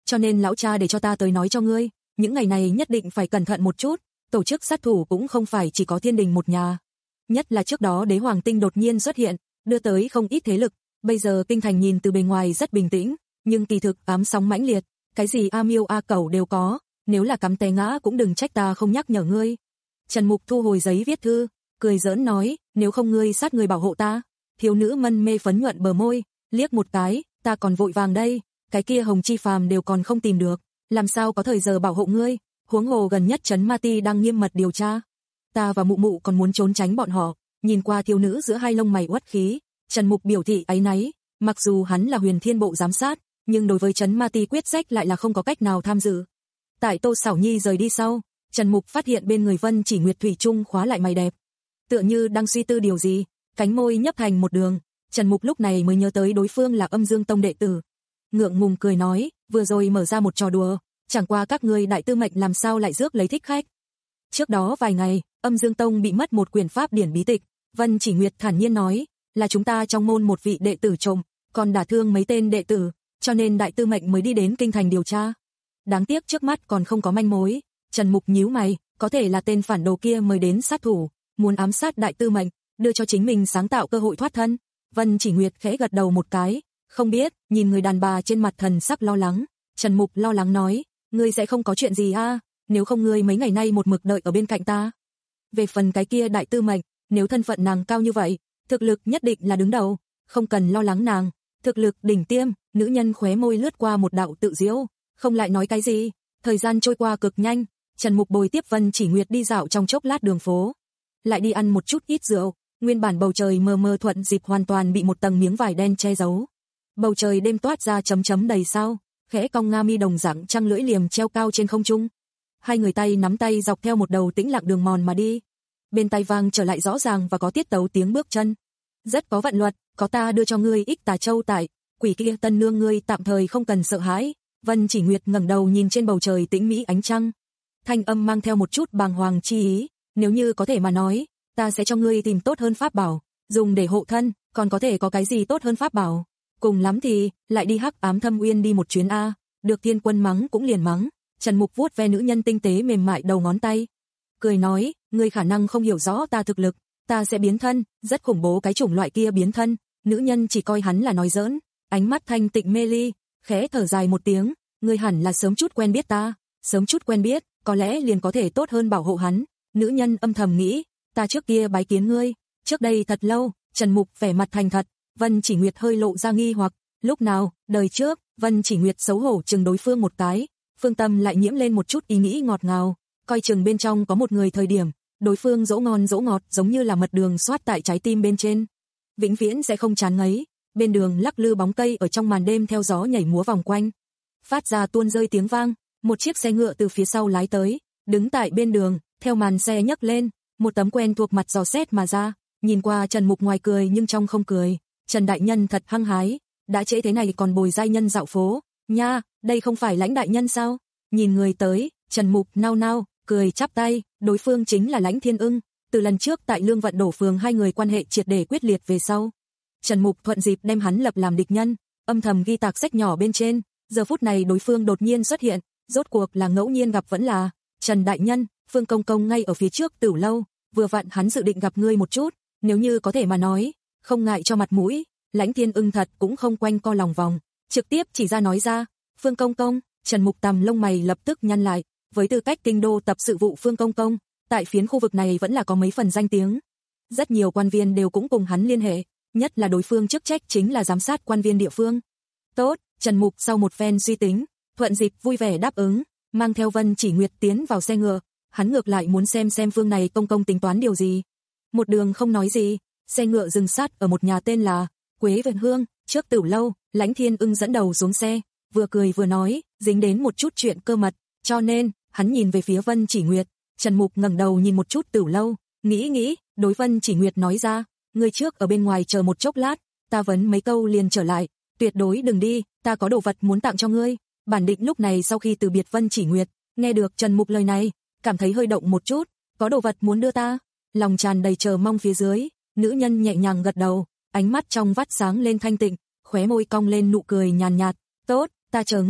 cho nên lão cha để cho ta tới nói cho ngươi, những ngày này nhất định phải cẩn thận một chút, tổ chức sát thủ cũng không phải chỉ có Thiên Đình một nhà. Nhất là trước đó Đế Hoàng Tinh đột nhiên xuất hiện, đưa tới không ít thế lực, bây giờ kinh thành nhìn từ bề ngoài rất bình tĩnh, nhưng kỳ thực ám sóng mãnh liệt, cái gì a miêu a cẩu đều có, nếu là cắm té ngã cũng đừng trách ta không nhắc nhở ngươi. Trần Mục thu hồi giấy viết thư, cười giỡn nói, nếu không ngươi sát người bảo hộ ta. Thiếu nữ mân mê phấn nhuận bờ môi, liếc một cái, ta còn vội vàng đây, cái kia Hồng Chi Phàm đều còn không tìm được, làm sao có thời giờ bảo hộ ngươi, huống hồ gần nhất Trấn Ma Ti đang nghiêm mật điều tra. Ta và mụ mụ còn muốn trốn tránh bọn họ. Nhìn qua thiếu nữ giữa hai lông mày uất khí, Trần Mục biểu thị áy náy, mặc dù hắn là Huyền Thiên Bộ giám sát, nhưng đối với Trấn Ma Ti quyết sách lại là không có cách nào tham dự. Tại Tô Sảo Nhi rời đi sau, Trần Mục phát hiện bên người Vân Chỉ Nguyệt thủy chung khóa lại mày đẹp, tựa như đang suy tư điều gì, cánh môi nhấp thành một đường. Trần Mục lúc này mới nhớ tới đối phương là Âm Dương Tông đệ tử, ngượng ngùng cười nói, vừa rồi mở ra một trò đùa, chẳng qua các ngươi đại tư mệnh làm sao lại rước lấy thích khách. Trước đó vài ngày, Âm Dương Tông bị mất một quyển pháp điển bí tịch, Vân Chỉ Nguyệt thản nhiên nói, là chúng ta trong môn một vị đệ tử trộm, còn đả thương mấy tên đệ tử, cho nên đại tư mệnh mới đi đến kinh thành điều tra. Đáng tiếc trước mắt còn không có manh mối. Trần Mục nhíu mày, có thể là tên phản đồ kia mới đến sát thủ, muốn ám sát đại tư mệnh, đưa cho chính mình sáng tạo cơ hội thoát thân. Vân Chỉ Nguyệt khẽ gật đầu một cái, không biết, nhìn người đàn bà trên mặt thần sắc lo lắng, Trần Mục lo lắng nói, ngươi sẽ không có chuyện gì a, nếu không ngươi mấy ngày nay một mực đợi ở bên cạnh ta. Về phần cái kia đại tư mệnh, nếu thân phận nàng cao như vậy, thực lực nhất định là đứng đầu, không cần lo lắng nàng, thực lực đỉnh tiêm. Nữ nhân khóe môi lướt qua một đạo tự diễu, không lại nói cái gì. Thời gian trôi qua cực nhanh, Trần Mục bồi tiếp Vân Chỉ Nguyệt đi dạo trong chốc lát đường phố, lại đi ăn một chút ít rượu. Nguyên bản bầu trời mờ mờ thuận dịp hoàn toàn bị một tầng miếng vải đen che giấu. Bầu trời đêm toát ra chấm chấm đầy sao, khẽ cong nga mi đồng dạng trăng lưỡi liềm treo cao trên không trung. Hai người tay nắm tay dọc theo một đầu tĩnh lặng đường mòn mà đi. Bên tai vang trở lại rõ ràng và có tiết tấu tiếng bước chân. Rất có vận luật, có ta đưa cho ngươi ích tà châu tại, quỷ kia tân nương ngươi tạm thời không cần sợ hãi. Vân Chỉ Nguyệt ngẩng đầu nhìn trên bầu trời tĩnh mỹ ánh trăng, thanh âm mang theo một chút bàng hoàng chi ý, nếu như có thể mà nói, ta sẽ cho ngươi tìm tốt hơn pháp bảo, dùng để hộ thân, còn có thể có cái gì tốt hơn pháp bảo? Cùng lắm thì, lại đi Hắc Ám Thâm Uyên đi một chuyến a, được Thiên Quân mắng cũng liền mắng. Trần Mục vuốt ve nữ nhân tinh tế mềm mại đầu ngón tay, cười nói, ngươi khả năng không hiểu rõ ta thực lực, ta sẽ biến thân, rất khủng bố cái chủng loại kia biến thân. Nữ nhân chỉ coi hắn là nói giỡn, ánh mắt thanh tịnh mê ly, khẽ thở dài một tiếng, ngươi hẳn là sớm chút quen biết ta, sớm chút quen biết, có lẽ liền có thể tốt hơn bảo hộ hắn. Nữ nhân âm thầm nghĩ, ta trước kia bái kiến ngươi, trước đây thật lâu. Trần Mục vẻ mặt thành thật. Vân Chỉ Nguyệt hơi lộ ra nghi hoặc, lúc nào, đời trước. Vân Chỉ Nguyệt xấu hổ chừng đối phương một cái, phương tâm lại nhiễm lên một chút ý nghĩ ngọt ngào, coi chừng bên trong có một người thời điểm, đối phương dỗ ngon dỗ ngọt giống như là mật đường xoát tại trái tim bên trên, vĩnh viễn sẽ không chán ngấy. Bên đường lắc lư bóng cây ở trong màn đêm theo gió nhảy múa vòng quanh, phát ra tuôn rơi tiếng vang. Một chiếc xe ngựa từ phía sau lái tới, đứng tại bên đường, theo màn xe nhấc lên, một tấm quen thuộc mặt dò xét mà ra, nhìn qua Trần Mục ngoài cười nhưng trong không cười. Trần đại nhân thật hăng hái, đã trễ thế này còn bồi giai nhân dạo phố, nha, đây không phải Lãnh đại nhân sao? Nhìn người tới, Trần Mục nao nao, cười chắp tay, đối phương chính là Lãnh Thiên Ưng. Từ lần trước tại Lương Vận Đổ Phường hai người quan hệ triệt để quyết liệt về sau, Trần Mục thuận dịp đem hắn lập làm địch nhân, âm thầm ghi tạc sách nhỏ bên trên. Giờ phút này đối phương đột nhiên xuất hiện, rốt cuộc là ngẫu nhiên gặp vẫn là, Trần đại nhân, Phương công công ngay ở phía trước Tử lâu, vừa vặn hắn dự định gặp ngươi một chút, nếu như có thể mà nói, không ngại cho mặt mũi. Lãnh Thiên Ưng thật cũng không quanh co lòng vòng, trực tiếp chỉ ra nói ra, Phương công công. Trần Mục tằm lông mày lập tức nhăn lại, với tư cách kinh đô tập sự vụ Phương công công, tại phiến khu vực này vẫn là có mấy phần danh tiếng. Rất nhiều quan viên đều cũng cùng hắn liên hệ, nhất là đối phương chức trách chính là giám sát quan viên địa phương. Tốt, Trần Mục sau một phen suy tính, thuận dịp vui vẻ đáp ứng, mang theo Vân Chỉ Nguyệt tiến vào xe ngựa. Hắn ngược lại muốn xem xem Phương này công công tính toán điều gì. Một đường không nói gì, xe ngựa dừng sát ở một nhà tên là Quế Vân Hương, trước Tử lâu. Lãnh Thiên Ưng dẫn đầu xuống xe, vừa cười vừa nói, dính đến một chút chuyện cơ mật, cho nên, hắn nhìn về phía Vân Chỉ Nguyệt. Trần Mục ngẩng đầu nhìn một chút Tử lâu, nghĩ nghĩ, đối Vân Chỉ Nguyệt nói ra, ngươi trước ở bên ngoài chờ một chốc lát, ta vấn mấy câu liền trở lại, tuyệt đối đừng đi, ta có đồ vật muốn tặng cho ngươi. Bản Định lúc này sau khi từ biệt Vân Chỉ Nguyệt, nghe được Trần Mục lời này, cảm thấy hơi động một chút, có đồ vật muốn đưa ta, lòng tràn đầy chờ mong phía dưới, nữ nhân nhẹ nhàng gật đầu, ánh mắt trong vắt sáng lên thanh tịnh, khóe môi cong lên nụ cười nhàn nhạt, tốt, ta chờ ngươi.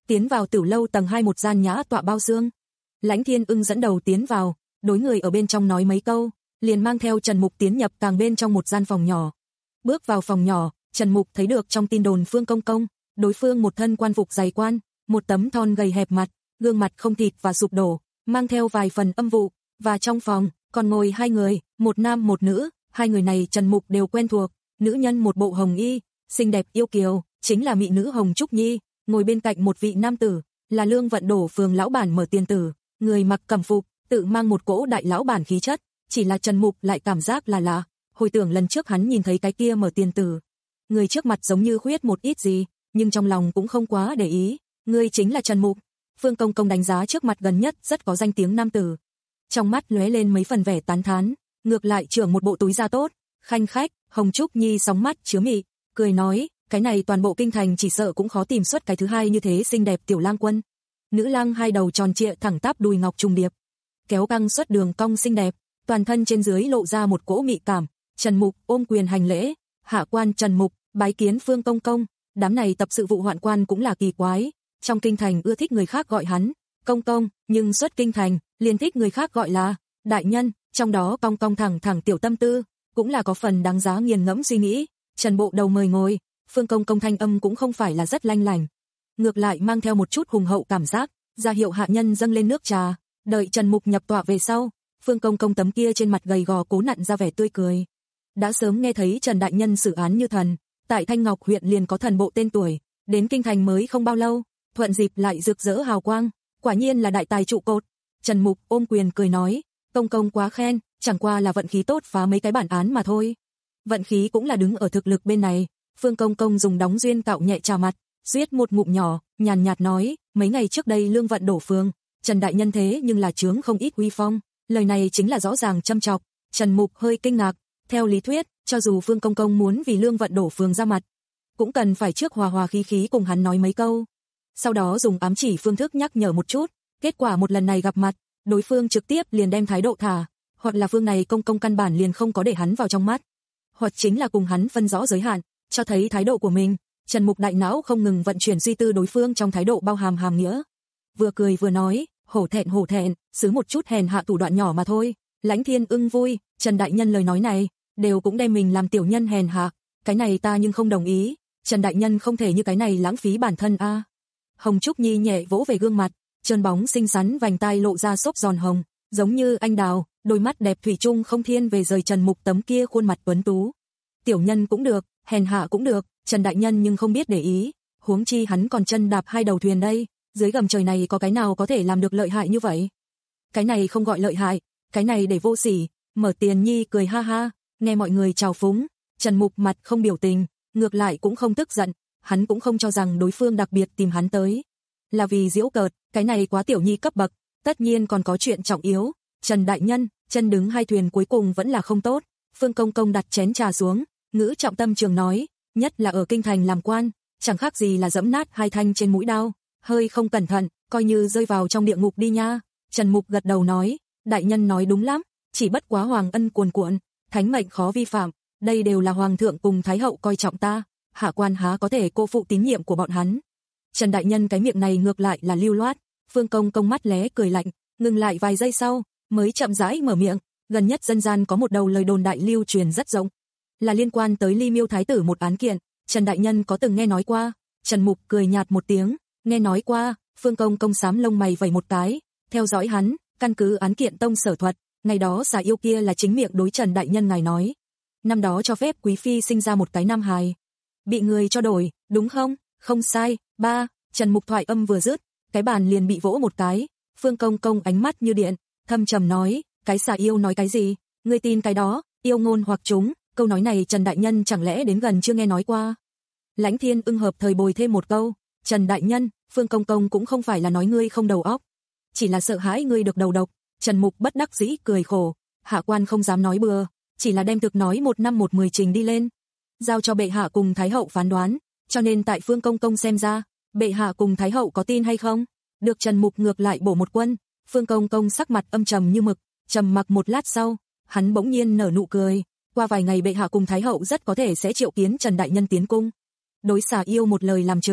tiến vào Tử lâu tầng hai một gian nhã tọa bao xương. Lãnh Thiên Ưng dẫn đầu tiến vào, đối người ở bên trong nói mấy câu, liền mang theo Trần Mục tiến nhập càng bên trong một gian phòng nhỏ. Bước vào phòng nhỏ, Trần Mục thấy được trong tin đồn Phương Công Công, đối phương một thân quan phục dày quan, một tấm thon gầy hẹp mặt, gương mặt không thịt và sụp đổ, mang theo vài phần âm vụ, và trong phòng còn ngồi hai người, một nam một nữ, hai người này Trần Mục đều quen thuộc, nữ nhân một bộ hồng y, xinh đẹp yêu kiều, chính là mỹ nữ Hồng Trúc Nhi, ngồi bên cạnh một vị nam tử, là Lương Vận Đổ phường lão bản Mở Tiền Tử, người mặc cẩm phục, tự mang một cỗ đại lão bản khí chất, chỉ là Trần Mục lại cảm giác là lạ, hồi tưởng lần trước hắn nhìn thấy cái kia Mở Tiền Tử, người trước mặt giống như khuyết một ít gì, nhưng trong lòng cũng không quá để ý, người chính là Trần Mục. Phương Công Công đánh giá trước mặt gần nhất rất có danh tiếng nam tử. Trong mắt lóe lên mấy phần vẻ tán thán, ngược lại trưởng một bộ túi da tốt, khanh khách. Hồng Trúc Nhi sóng mắt chứa mị, cười nói, cái này toàn bộ kinh thành chỉ sợ cũng khó tìm xuất cái thứ hai như thế xinh đẹp tiểu lang quân. Nữ lang hai đầu tròn trịa thẳng tắp đùi ngọc trùng điệp, kéo căng xuất đường cong xinh đẹp, toàn thân trên dưới lộ ra một cỗ mị cảm. Trần Mục ôm quyền hành lễ, hạ quan Trần Mục, bái kiến Phương Công Công. Đám này tập sự vụ hoạn quan cũng là kỳ quái, trong kinh thành ưa thích người khác gọi hắn Công Công, nhưng xuất kinh thành liền thích người khác gọi là đại nhân, trong đó cong cong thẳng thẳng tiểu tâm tư, cũng là có phần đáng giá nghiền ngẫm suy nghĩ. Trần Bộ Đầu mời ngồi. Phương Công Công thanh âm cũng không phải là rất lanh lảnh, ngược lại mang theo một chút hùng hậu cảm giác, ra hiệu hạ nhân dâng lên nước trà. Đợi Trần Mục nhập tọa về sau, Phương Công Công tấm kia trên mặt gầy gò cố nặn ra vẻ tươi cười. Đã sớm nghe thấy Trần đại nhân xử án như thần, tại Thanh Ngọc huyện liền có thần bộ tên tuổi, đến kinh thành mới không bao lâu, thuận dịp lại rực rỡ hào quang, quả nhiên là đại tài trụ cột. Trần Mục ôm quyền cười nói, Công Công quá khen, chẳng qua là vận khí tốt phá mấy cái bản án mà thôi. Vận khí cũng là đứng ở thực lực bên này. Phương Công Công dùng đóng duyên cạo nhẹ trà mặt, suýt một ngụm nhỏ, nhàn nhạt nói, mấy ngày trước đây Lương Vận Đổ phường, Trần đại nhân thế nhưng là chướng không ít uy phong. Lời này chính là rõ ràng châm chọc. Trần Mục hơi kinh ngạc, theo lý thuyết, cho dù Phương Công Công muốn vì Lương Vận Đổ phường ra mặt, cũng cần phải trước hòa hòa khí khí cùng hắn nói mấy câu, sau đó dùng ám chỉ phương thức nhắc nhở một chút. Kết quả một lần này gặp mặt, đối phương trực tiếp liền đem thái độ thả, hoặc là phương này công công căn bản liền không có để hắn vào trong mắt, hoặc chính là cùng hắn phân rõ giới hạn, cho thấy thái độ của mình. Trần Mục đại não không ngừng vận chuyển suy tư đối phương trong thái độ bao hàm hàm nghĩa, vừa cười vừa nói, hổ thẹn hổ thẹn, xứ một chút hèn hạ thủ đoạn nhỏ mà thôi. Lãnh Thiên Ưng vui, Trần đại nhân lời nói này, đều cũng đem mình làm tiểu nhân hèn hạ, cái này ta nhưng không đồng ý, Trần đại nhân không thể như cái này lãng phí bản thân a. À. Hồng Trúc Nhi nhẹ vỗ về gương mặt, trơn bóng xinh xắn vành tai lộ ra xốp giòn hồng, giống như anh đào, đôi mắt đẹp thủy chung không thiên về rời Trần Mục tấm kia khuôn mặt tuấn tú. Tiểu nhân cũng được, hèn hạ cũng được, Trần đại nhân nhưng không biết để ý, huống chi hắn còn chân đạp hai đầu thuyền đây, dưới gầm trời này có cái nào có thể làm được lợi hại như vậy? Cái này không gọi lợi hại, cái này để vô sỉ. Mở Tiền Nhi cười ha ha, nghe mọi người chào phúng, Trần Mục mặt không biểu tình, ngược lại cũng không tức giận, hắn cũng không cho rằng đối phương đặc biệt tìm hắn tới là vì giễu cợt, cái này quá tiểu nhi cấp bậc, tất nhiên còn có chuyện trọng yếu. Trần đại nhân, chân đứng hai thuyền cuối cùng vẫn là không tốt. Phương Công Công đặt chén trà xuống, ngữ trọng tâm trường nói, nhất là ở kinh thành làm quan, chẳng khác gì là dẫm nát hai thanh trên mũi đao, hơi không cẩn thận, coi như rơi vào trong địa ngục đi nha. Trần Mục gật đầu nói, đại nhân nói đúng lắm, chỉ bất quá hoàng ân cuồn cuộn, thánh mệnh khó vi phạm, đây đều là hoàng thượng cùng thái hậu coi trọng ta, hạ quan há có thể cô phụ tín nhiệm của bọn hắn. Trần đại nhân cái miệng này ngược lại là lưu loát. Phương Công Công mắt lé cười lạnh, ngừng lại vài giây sau, mới chậm rãi mở miệng, gần nhất dân gian có một đầu lời đồn đại lưu truyền rất rộng, là liên quan tới Ly Miêu thái tử một án kiện, Trần đại nhân có từng nghe nói qua? Trần Mục cười nhạt một tiếng, nghe nói qua. Phương Công Công xám lông mày vẩy một cái, theo dõi hắn, căn cứ án kiện tông sở thuật, ngày đó xà yêu kia là chính miệng đối Trần đại nhân ngài nói, năm đó cho phép quý phi sinh ra một cái nam hài, bị người cho đổi, đúng không? Không sai. Ba. Trần Mục thoại âm vừa dứt, cái bàn liền bị vỗ một cái. Phương Công Công ánh mắt như điện, thâm trầm nói, cái xà yêu nói cái gì? Ngươi tin cái đó? Yêu ngôn hoặc chúng, câu nói này Trần đại nhân chẳng lẽ đến gần chưa nghe nói qua? Lãnh Thiên Ưng hợp thời bồi thêm một câu, Trần đại nhân, Phương Công Công cũng không phải là nói ngươi không đầu óc, chỉ là sợ hãi ngươi được đầu độc. Trần Mục bất đắc dĩ cười khổ, hạ quan không dám nói bừa, chỉ là đem thực nói một năm một mười trình đi lên, giao cho bệ hạ cùng thái hậu phán đoán, cho nên tại Phương Công Công xem ra, bệ hạ cùng thái hậu có tin hay không? Được. Trần Mục ngược lại bổ một quân. Phương Công Công sắc mặt âm trầm như mực, trầm mặc một lát sau, hắn bỗng nhiên nở nụ cười, qua vài ngày bệ hạ cùng thái hậu rất có thể sẽ triệu kiến Trần đại nhân tiến cung. Đối xà yêu một lời làm chứng,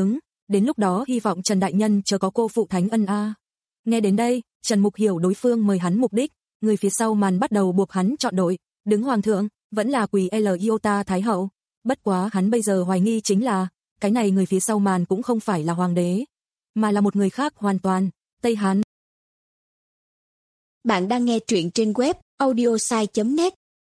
đến lúc đó hy vọng Trần đại nhân chớ có cô phụ thánh ân a. Nghe đến đây, Trần Mục hiểu đối phương mời hắn mục đích, người phía sau màn bắt đầu buộc hắn chọn đội, đứng hoàng thượng, vẫn là Quỳ L Iota Thái hậu. Bất quá hắn bây giờ hoài nghi chính là, cái này người phía sau màn cũng không phải là hoàng đế, mà là một người khác hoàn toàn, Tây Hán. Bạn đang nghe truyện trên web audiosai chấm net.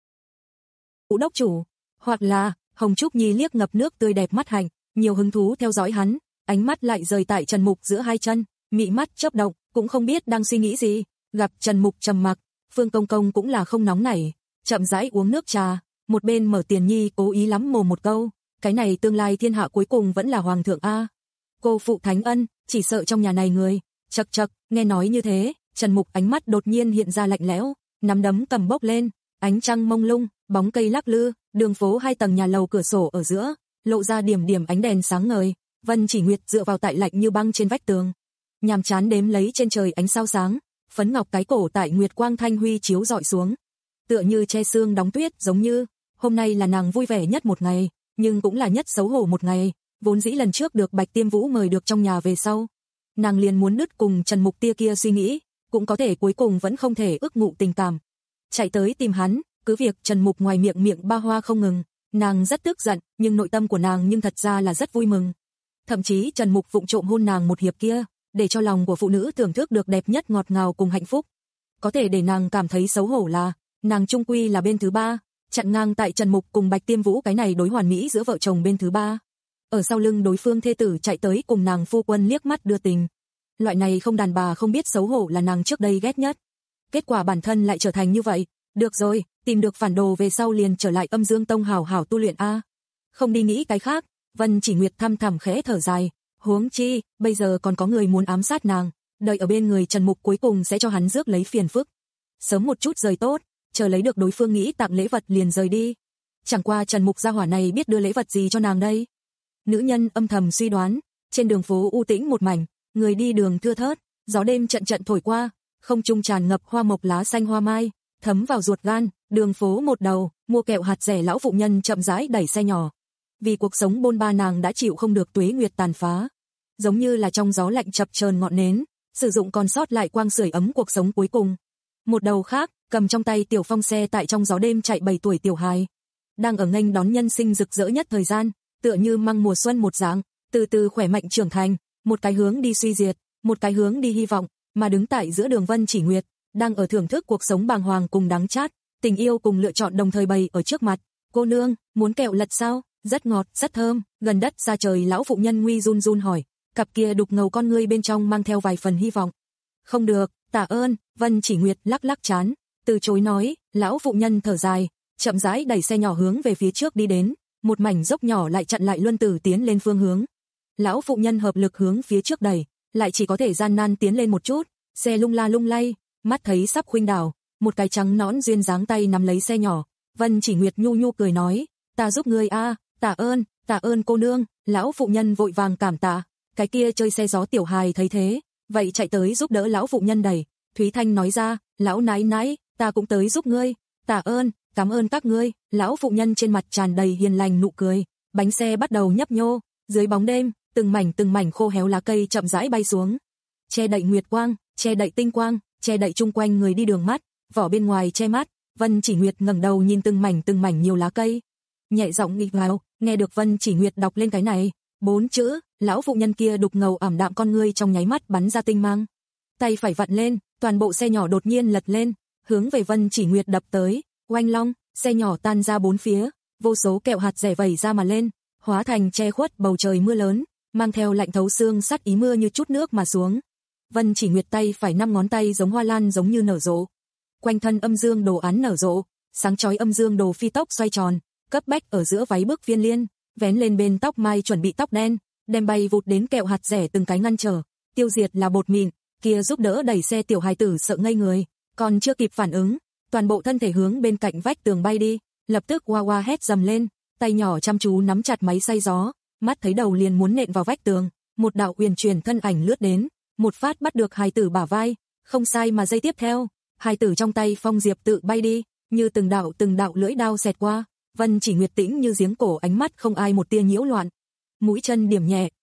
Vũ đốc chủ, hoặc là Hồng Trúc Nhi liếc ngập nước tươi đẹp mắt hạnh, nhiều hứng thú theo dõi hắn, ánh mắt lại rời tại Trần Mục giữa hai chân, mị mắt chớp động, cũng không biết đang suy nghĩ gì. Gặp Trần Mục trầm mặc, Phương Công Công cũng là không nóng nảy, chậm rãi uống nước trà, một bên Mở Tiền Nhi cố ý lắm mồm một câu, cái này tương lai thiên hạ cuối cùng vẫn là hoàng thượng a. Cô phụ thánh ân, chỉ sợ trong nhà này người, chậc chậc, nghe nói như thế, Trần Mục ánh mắt đột nhiên hiện ra lạnh lẽo, nắm đấm cầm bốc lên, ánh trăng mông lung, bóng cây lắc lư, đường phố hai tầng nhà lầu cửa sổ ở giữa, lộ ra điểm điểm ánh đèn sáng ngời, Vân Chỉ Nguyệt dựa vào tại lạnh như băng trên vách tường, nhàm chán đếm lấy trên trời ánh sao sáng, phấn ngọc cái cổ tại nguyệt quang thanh huy chiếu rọi xuống, tựa như che xương đóng tuyết, giống như hôm nay là nàng vui vẻ nhất một ngày, nhưng cũng là nhất xấu hổ một ngày, vốn dĩ lần trước được Bạch Tiêm Vũ mời được trong nhà về sau, nàng liền muốn nứt cùng Trần Mục tia kia suy nghĩ, cũng có thể cuối cùng vẫn không thể ức ngụ tình cảm. Chạy tới tìm hắn, cứ việc Trần Mục ngoài miệng miệng ba hoa không ngừng, nàng rất tức giận, nhưng nội tâm của nàng nhưng thật ra là rất vui mừng. Thậm chí Trần Mục vụng trộm hôn nàng một hiệp kia, để cho lòng của phụ nữ thưởng thức được đẹp nhất ngọt ngào cùng hạnh phúc. Có thể để nàng cảm thấy xấu hổ là, nàng trung quy là bên thứ ba, chặn ngang tại Trần Mục cùng Bạch Tiêm Vũ cái này đối hoàn mỹ giữa vợ chồng bên thứ ba. Ở sau lưng đối phương thê tử chạy tới cùng nàng phu quân liếc mắt đưa tình. Loại này không đàn bà không biết xấu hổ là nàng trước đây ghét nhất. Kết quả bản thân lại trở thành như vậy. Được rồi, tìm được phản đồ về sau liền trở lại Âm Dương Tông hảo hảo tu luyện a. Không đi nghĩ cái khác, Vân Chỉ Nguyệt thăm thẳm khẽ thở dài, huống chi, bây giờ còn có người muốn ám sát nàng, đợi ở bên người Trần Mục cuối cùng sẽ cho hắn rước lấy phiền phức. Sớm một chút rời tốt, chờ lấy được đối phương nghĩ tặng lễ vật liền rời đi. Chẳng qua Trần Mục gia hỏa này biết đưa lễ vật gì cho nàng đây. Nữ nhân âm thầm suy đoán, trên đường phố u tĩnh một mảnh, người đi đường thưa thớt, gió đêm trận trận thổi qua, không trung tràn ngập hoa mộc lá xanh hoa mai, thấm vào ruột gan, đường phố một đầu, mua kẹo hạt rẻ lão phụ nhân chậm rãi đẩy xe nhỏ. Vì cuộc sống bôn ba nàng đã chịu không được tuế nguyệt tàn phá, giống như là trong gió lạnh chập chờn ngọn nến, sử dụng còn sót lại quang sưởi ấm cuộc sống cuối cùng. Một đầu khác, cầm trong tay tiểu phong xe tại trong gió đêm chạy bảy tuổi tiểu hài, đang ở nghênh đón nhân sinh rực rỡ nhất thời gian, tựa như măng mùa xuân một dạng, từ từ khỏe mạnh trưởng thành, một cái hướng đi suy diệt, một cái hướng đi hy vọng, mà đứng tại giữa đường Vân Chỉ Nguyệt, đang ở thưởng thức cuộc sống bàng hoàng cùng đắng chát, tình yêu cùng lựa chọn đồng thời bày ở trước mặt. Cô nương, muốn kẹo lật sao? Rất ngọt, rất thơm, gần đất xa trời lão phụ nhân nguy run run hỏi, cặp kia đục ngầu con ngươi bên trong mang theo vài phần hy vọng. Không được, tạ ơn, Vân Chỉ Nguyệt lắc lắc chán, từ chối nói, lão phụ nhân thở dài, chậm rãi đẩy xe nhỏ hướng về phía trước đi đến, một mảnh dốc nhỏ lại chặn lại luân tử tiến lên phương hướng. Lão phụ nhân hợp lực hướng phía trước đẩy, lại chỉ có thể gian nan tiến lên một chút, xe lung la lung lay, mắt thấy sắp khuynh đảo, một cái trắng nõn duyên dáng tay nắm lấy xe nhỏ, Vân Chỉ Nguyệt nhu nhu cười nói, ta giúp ngươi a, tạ ơn, tạ ơn cô nương. Lão phụ nhân vội vàng cảm tạ, cái kia chơi xe gió tiểu hài thấy thế, vậy chạy tới giúp đỡ lão phụ nhân đẩy. Thúy Thanh nói ra, lão nãi nãi, ta cũng tới giúp ngươi, tạ ơn, cảm ơn các ngươi. Lão phụ nhân trên mặt tràn đầy hiền lành nụ cười, bánh xe bắt đầu nhấp nhô, dưới bóng đêm, từng mảnh từng mảnh khô héo lá cây chậm rãi bay xuống, che đậy nguyệt quang, che đậy tinh quang, che đậy chung quanh người đi đường mắt, vỏ bên ngoài che mắt. Vân Chỉ Nguyệt ngẩng đầu nhìn từng mảnh từng mảnh nhiều lá cây, nhẹ giọng nghịch vào, nghe được Vân Chỉ Nguyệt đọc lên cái này bốn chữ, lão phụ nhân kia đục ngầu ảm đạm con ngươi trong nháy mắt bắn ra tinh mang, tay phải vặn lên, toàn bộ xe nhỏ đột nhiên lật lên, hướng về Vân Chỉ Nguyệt đập tới. Oanh long, xe nhỏ tan ra bốn phía, vô số kẹo hạt rẻ vẩy ra mà lên, hóa thành che khuất bầu trời mưa lớn, mang theo lạnh thấu xương sắt ý mưa như chút nước mà xuống. Vân Chỉ Nguyệt tay phải năm ngón tay giống hoa lan giống như nở rộ, quanh thân âm dương đồ án nở rộ, sáng chói âm dương đồ phi tốc xoay tròn, cấp bách ở giữa váy bước viên liên, vén lên bên tóc mai chuẩn bị tóc đen, đem bay vụt đến kẹo hạt rẻ từng cái ngăn trở, tiêu diệt là bột mịn, kia giúp đỡ đẩy xe tiểu hài tử sợ ngây người, còn chưa kịp phản ứng, toàn bộ thân thể hướng bên cạnh vách tường bay đi, lập tức oa oa hét dầm lên, tay nhỏ chăm chú nắm chặt máy xay gió, mắt thấy đầu liền muốn nện vào vách tường, một đạo uyển chuyển thân ảnh lướt đến, một phát bắt được hài tử bả vai, không sai mà giây tiếp theo, hài tử trong tay phong diệp tự bay đi, như từng đạo từng đạo lưỡi đao xẹt qua. Vân Chỉ Nguyệt tĩnh như giếng cổ, ánh mắt không ai một tia nhiễu loạn, mũi chân điểm nhẹ,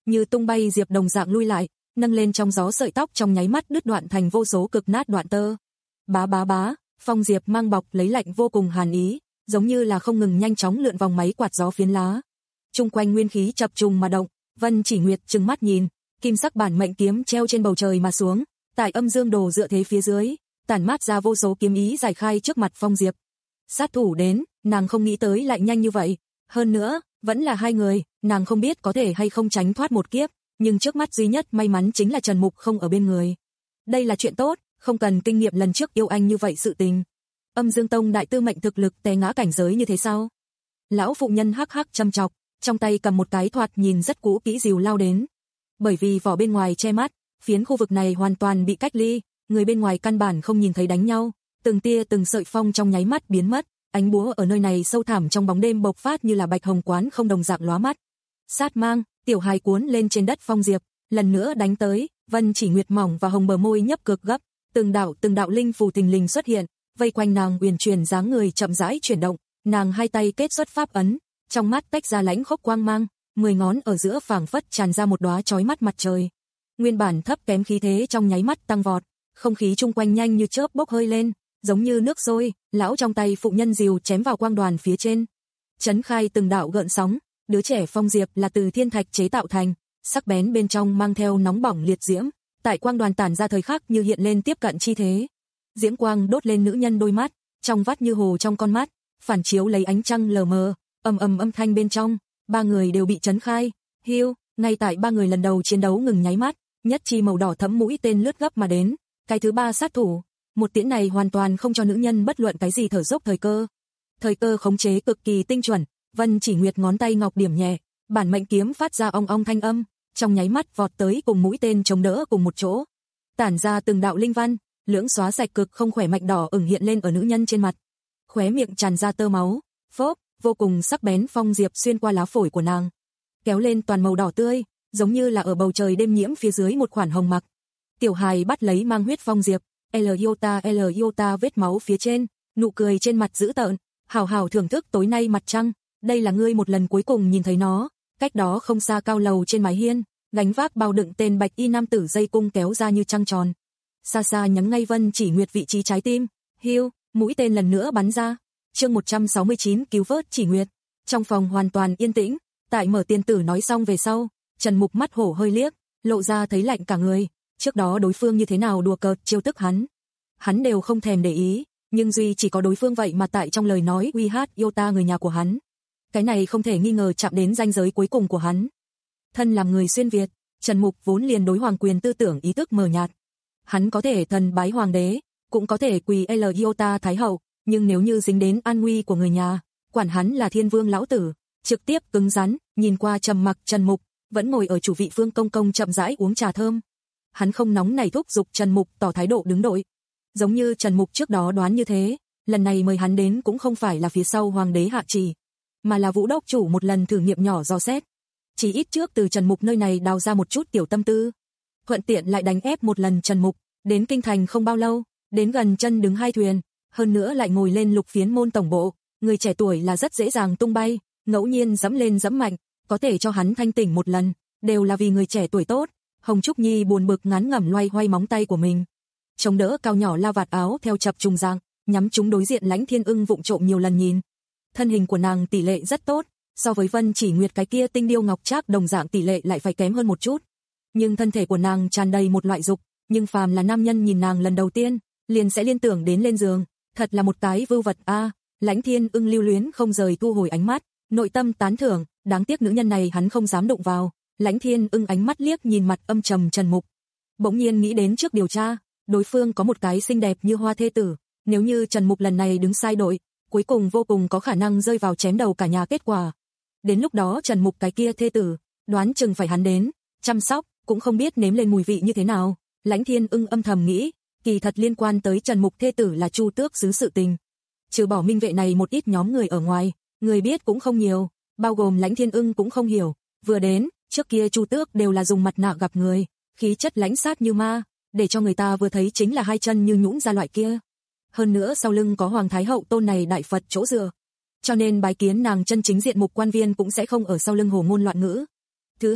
như tung bay diệp đồng dạng lui lại, nâng lên trong gió sợi tóc trong nháy mắt đứt đoạn thành vô số cực nát đoạn tơ. Bá bá bá, phong diệp mang bọc lấy lạnh vô cùng hàn ý, giống như là không ngừng nhanh chóng lượn vòng máy quạt gió phiến lá. Trung quanh nguyên khí chập trùng mà động, Vân Chỉ Nguyệt trừng mắt nhìn, kim sắc bản mệnh kiếm treo trên bầu trời mà xuống, tại âm dương đồ dựa thế phía dưới, tản mát ra vô số kiếm ý giải khai trước mặt phong diệp. Sát thủ đến, nàng không nghĩ tới lại nhanh như vậy, hơn nữa, vẫn là hai người, nàng không biết có thể hay không tránh thoát một kiếp, nhưng trước mắt duy nhất may mắn chính là Trần Mục không ở bên người. Đây là chuyện tốt, không cần kinh nghiệm lần trước yêu anh như vậy sự tình. Âm Dương Tông đại tư mệnh thực lực té ngã cảnh giới như thế sao? Lão phụ nhân hắc hắc châm chọc, trong tay cầm một cái thoạt nhìn rất cũ kỹ rìu lao đến. Bởi vì vỏ bên ngoài che mắt, phiến khu vực này hoàn toàn bị cách ly, người bên ngoài căn bản không nhìn thấy đánh nhau, từng tia từng sợi phong trong nháy mắt biến mất, ánh búa ở nơi này sâu thẳm trong bóng đêm bộc phát như là bạch hồng quán không đồng dạng lóa mắt. Sát mang, tiểu hài cuốn lên trên đất phong diệp, lần nữa đánh tới, Vân Chỉ Nguyệt mỏng và hồng bờ môi nhấp cực gấp, từng đạo từng đạo linh phù thình lình xuất hiện, vây quanh nàng uyển chuyển dáng người chậm rãi chuyển động, nàng hai tay kết xuất pháp ấn, trong mắt tách ra lãnh khốc quang mang, mười ngón ở giữa phảng phất tràn ra một đóa chói mắt mặt trời. Nguyên bản thấp kém khí thế trong nháy mắt tăng vọt, không khí chung quanh nhanh như chớp bốc hơi lên, giống như nước sôi, lão trong tay phụ nhân rìu chém vào quang đoàn phía trên. Chấn khai từng đạo gợn sóng, đứa trẻ phong diệp là từ thiên thạch chế tạo thành, sắc bén bên trong mang theo nóng bỏng liệt diễm, tại quang đoàn tản ra thời khắc như hiện lên tiếp cận chi thế. Diễm quang đốt lên nữ nhân đôi mắt, trong vắt như hồ trong con mắt, phản chiếu lấy ánh trăng lờ mờ, ầm ầm âm thanh bên trong, ba người đều bị chấn khai. Hiu, ngay tại ba người lần đầu chiến đấu ngừng nháy mắt, nhất chi màu đỏ thẫm mũi tên lướt gấp mà đến, cái thứ ba sát thủ, một tiễn này hoàn toàn không cho nữ nhân bất luận cái gì thở dốc thời cơ. Thời cơ khống chế cực kỳ tinh chuẩn, Vân Chỉ Nguyệt ngón tay ngọc điểm nhẹ, bản mệnh kiếm phát ra ong ong thanh âm, trong nháy mắt vọt tới cùng mũi tên chống đỡ cùng một chỗ, tản ra từng đạo linh văn, lưỡng xóa sạch cực không khỏe mạnh đỏ ửng hiện lên ở nữ nhân trên mặt, khóe miệng tràn ra tơ máu, phốp, vô cùng sắc bén phong diệp xuyên qua lá phổi của nàng, kéo lên toàn màu đỏ tươi, giống như là ở bầu trời đêm nhiễm phía dưới một khoản hồng mặc. Tiểu hài bắt lấy mang huyết phong diệp, L iota L iota vết máu phía trên, nụ cười trên mặt dữ tợn, hào hào thưởng thức tối nay mặt trăng, đây là ngươi một lần cuối cùng nhìn thấy nó. Cách đó không xa cao lầu trên mái hiên, gánh vác bao đựng tên bạch y nam tử dây cung kéo ra như trăng tròn. Xa xa nhắm ngay Vân Chỉ Nguyệt vị trí trái tim, hiu, mũi tên lần nữa bắn ra. Chương một trăm sáu mươi chín cứu vớt Chỉ Nguyệt. Trong phòng hoàn toàn yên tĩnh, tại Mở Tiên tử nói xong về sau, Trần Mục mắt hổ hơi liếc, lộ ra thấy lạnh cả người, trước đó đối phương như thế nào đùa cợt chiêu tức hắn, hắn đều không thèm để ý, nhưng duy chỉ có đối phương vậy mà tại trong lời nói uy hát yêu ta người nhà của hắn. Cái này không thể nghi ngờ chạm đến ranh giới cuối cùng của hắn. Thân làm người xuyên Việt, Trần Mục vốn liền đối hoàng quyền tư tưởng ý thức mờ nhạt. Hắn có thể thần bái hoàng đế, cũng có thể quỳ L iota thái hậu, nhưng nếu như dính đến an nguy của người nhà, quản hắn là thiên vương lão tử, trực tiếp cứng rắn, nhìn qua trầm mặc Trần Mục, vẫn ngồi ở chủ vị phương công công chậm rãi uống trà thơm. Hắn không nóng nảy thúc giục Trần Mục tỏ thái độ đứng đội. Giống như Trần Mục trước đó đoán như thế, lần này mời hắn đến cũng không phải là phía sau hoàng đế hạ chỉ, mà là Vũ đốc chủ một lần thử nghiệm nhỏ dò xét. Chỉ ít trước từ Trần Mục nơi này đào ra một chút tiểu tâm tư. Thuận tiện lại đánh ép một lần Trần Mục, đến kinh thành không bao lâu, đến gần chân đứng hai thuyền, hơn nữa lại ngồi lên lục phiến môn tổng bộ, người trẻ tuổi là rất dễ dàng tung bay, ngẫu nhiên dẫm lên dẫm mạnh, có thể cho hắn thanh tỉnh một lần, đều là vì người trẻ tuổi tốt. Hồng Trúc Nhi buồn bực ngán ngẩm loay hoay móng tay của mình, chống đỡ cao nhỏ la vạt áo theo chập trùng dạng, nhắm chúng đối diện Lãnh Thiên Ưng vụng trộm nhiều lần nhìn. Thân hình của nàng tỷ lệ rất tốt, so với Vân Chỉ Nguyệt cái kia tinh điêu ngọc trác đồng dạng tỷ lệ lại phải kém hơn một chút. Nhưng thân thể của nàng tràn đầy một loại dục, nhưng phàm là nam nhân nhìn nàng lần đầu tiên, liền sẽ liên tưởng đến lên giường, thật là một cái vưu vật a. À, Lãnh Thiên Ưng lưu luyến không rời thu hồi ánh mắt, nội tâm tán thưởng, đáng tiếc nữ nhân này hắn không dám đụng vào. Lãnh Thiên Ưng ánh mắt liếc nhìn mặt âm trầm Trần Mục, bỗng nhiên nghĩ đến trước điều tra, đối phương có một cái xinh đẹp như hoa thê tử, nếu như Trần Mục lần này đứng sai đội, cuối cùng vô cùng có khả năng rơi vào chém đầu cả nhà kết quả. Đến lúc đó Trần Mục cái kia thê tử, đoán chừng phải hắn đến chăm sóc, cũng không biết nếm lên mùi vị như thế nào. Lãnh Thiên Ưng âm thầm nghĩ, kỳ thật liên quan tới Trần Mục thê tử là Chu Tước xứ sự tình, trừ bỏ minh vệ này một ít nhóm người ở ngoài, người biết cũng không nhiều, bao gồm Lãnh Thiên Ưng cũng không hiểu. Vừa đến, trước kia Chu Tước đều là dùng mặt nạ gặp người, khí chất lãnh sát như ma, để cho người ta vừa thấy chính là hai chân như nhũn ra loại kia. Hơn nữa sau lưng có Hoàng Thái Hậu tôn này đại Phật chỗ dựa, cho nên bái kiến nàng chân chính diện mục quan viên cũng sẽ không ở sau lưng hồ ngôn loạn ngữ. Thứ hai,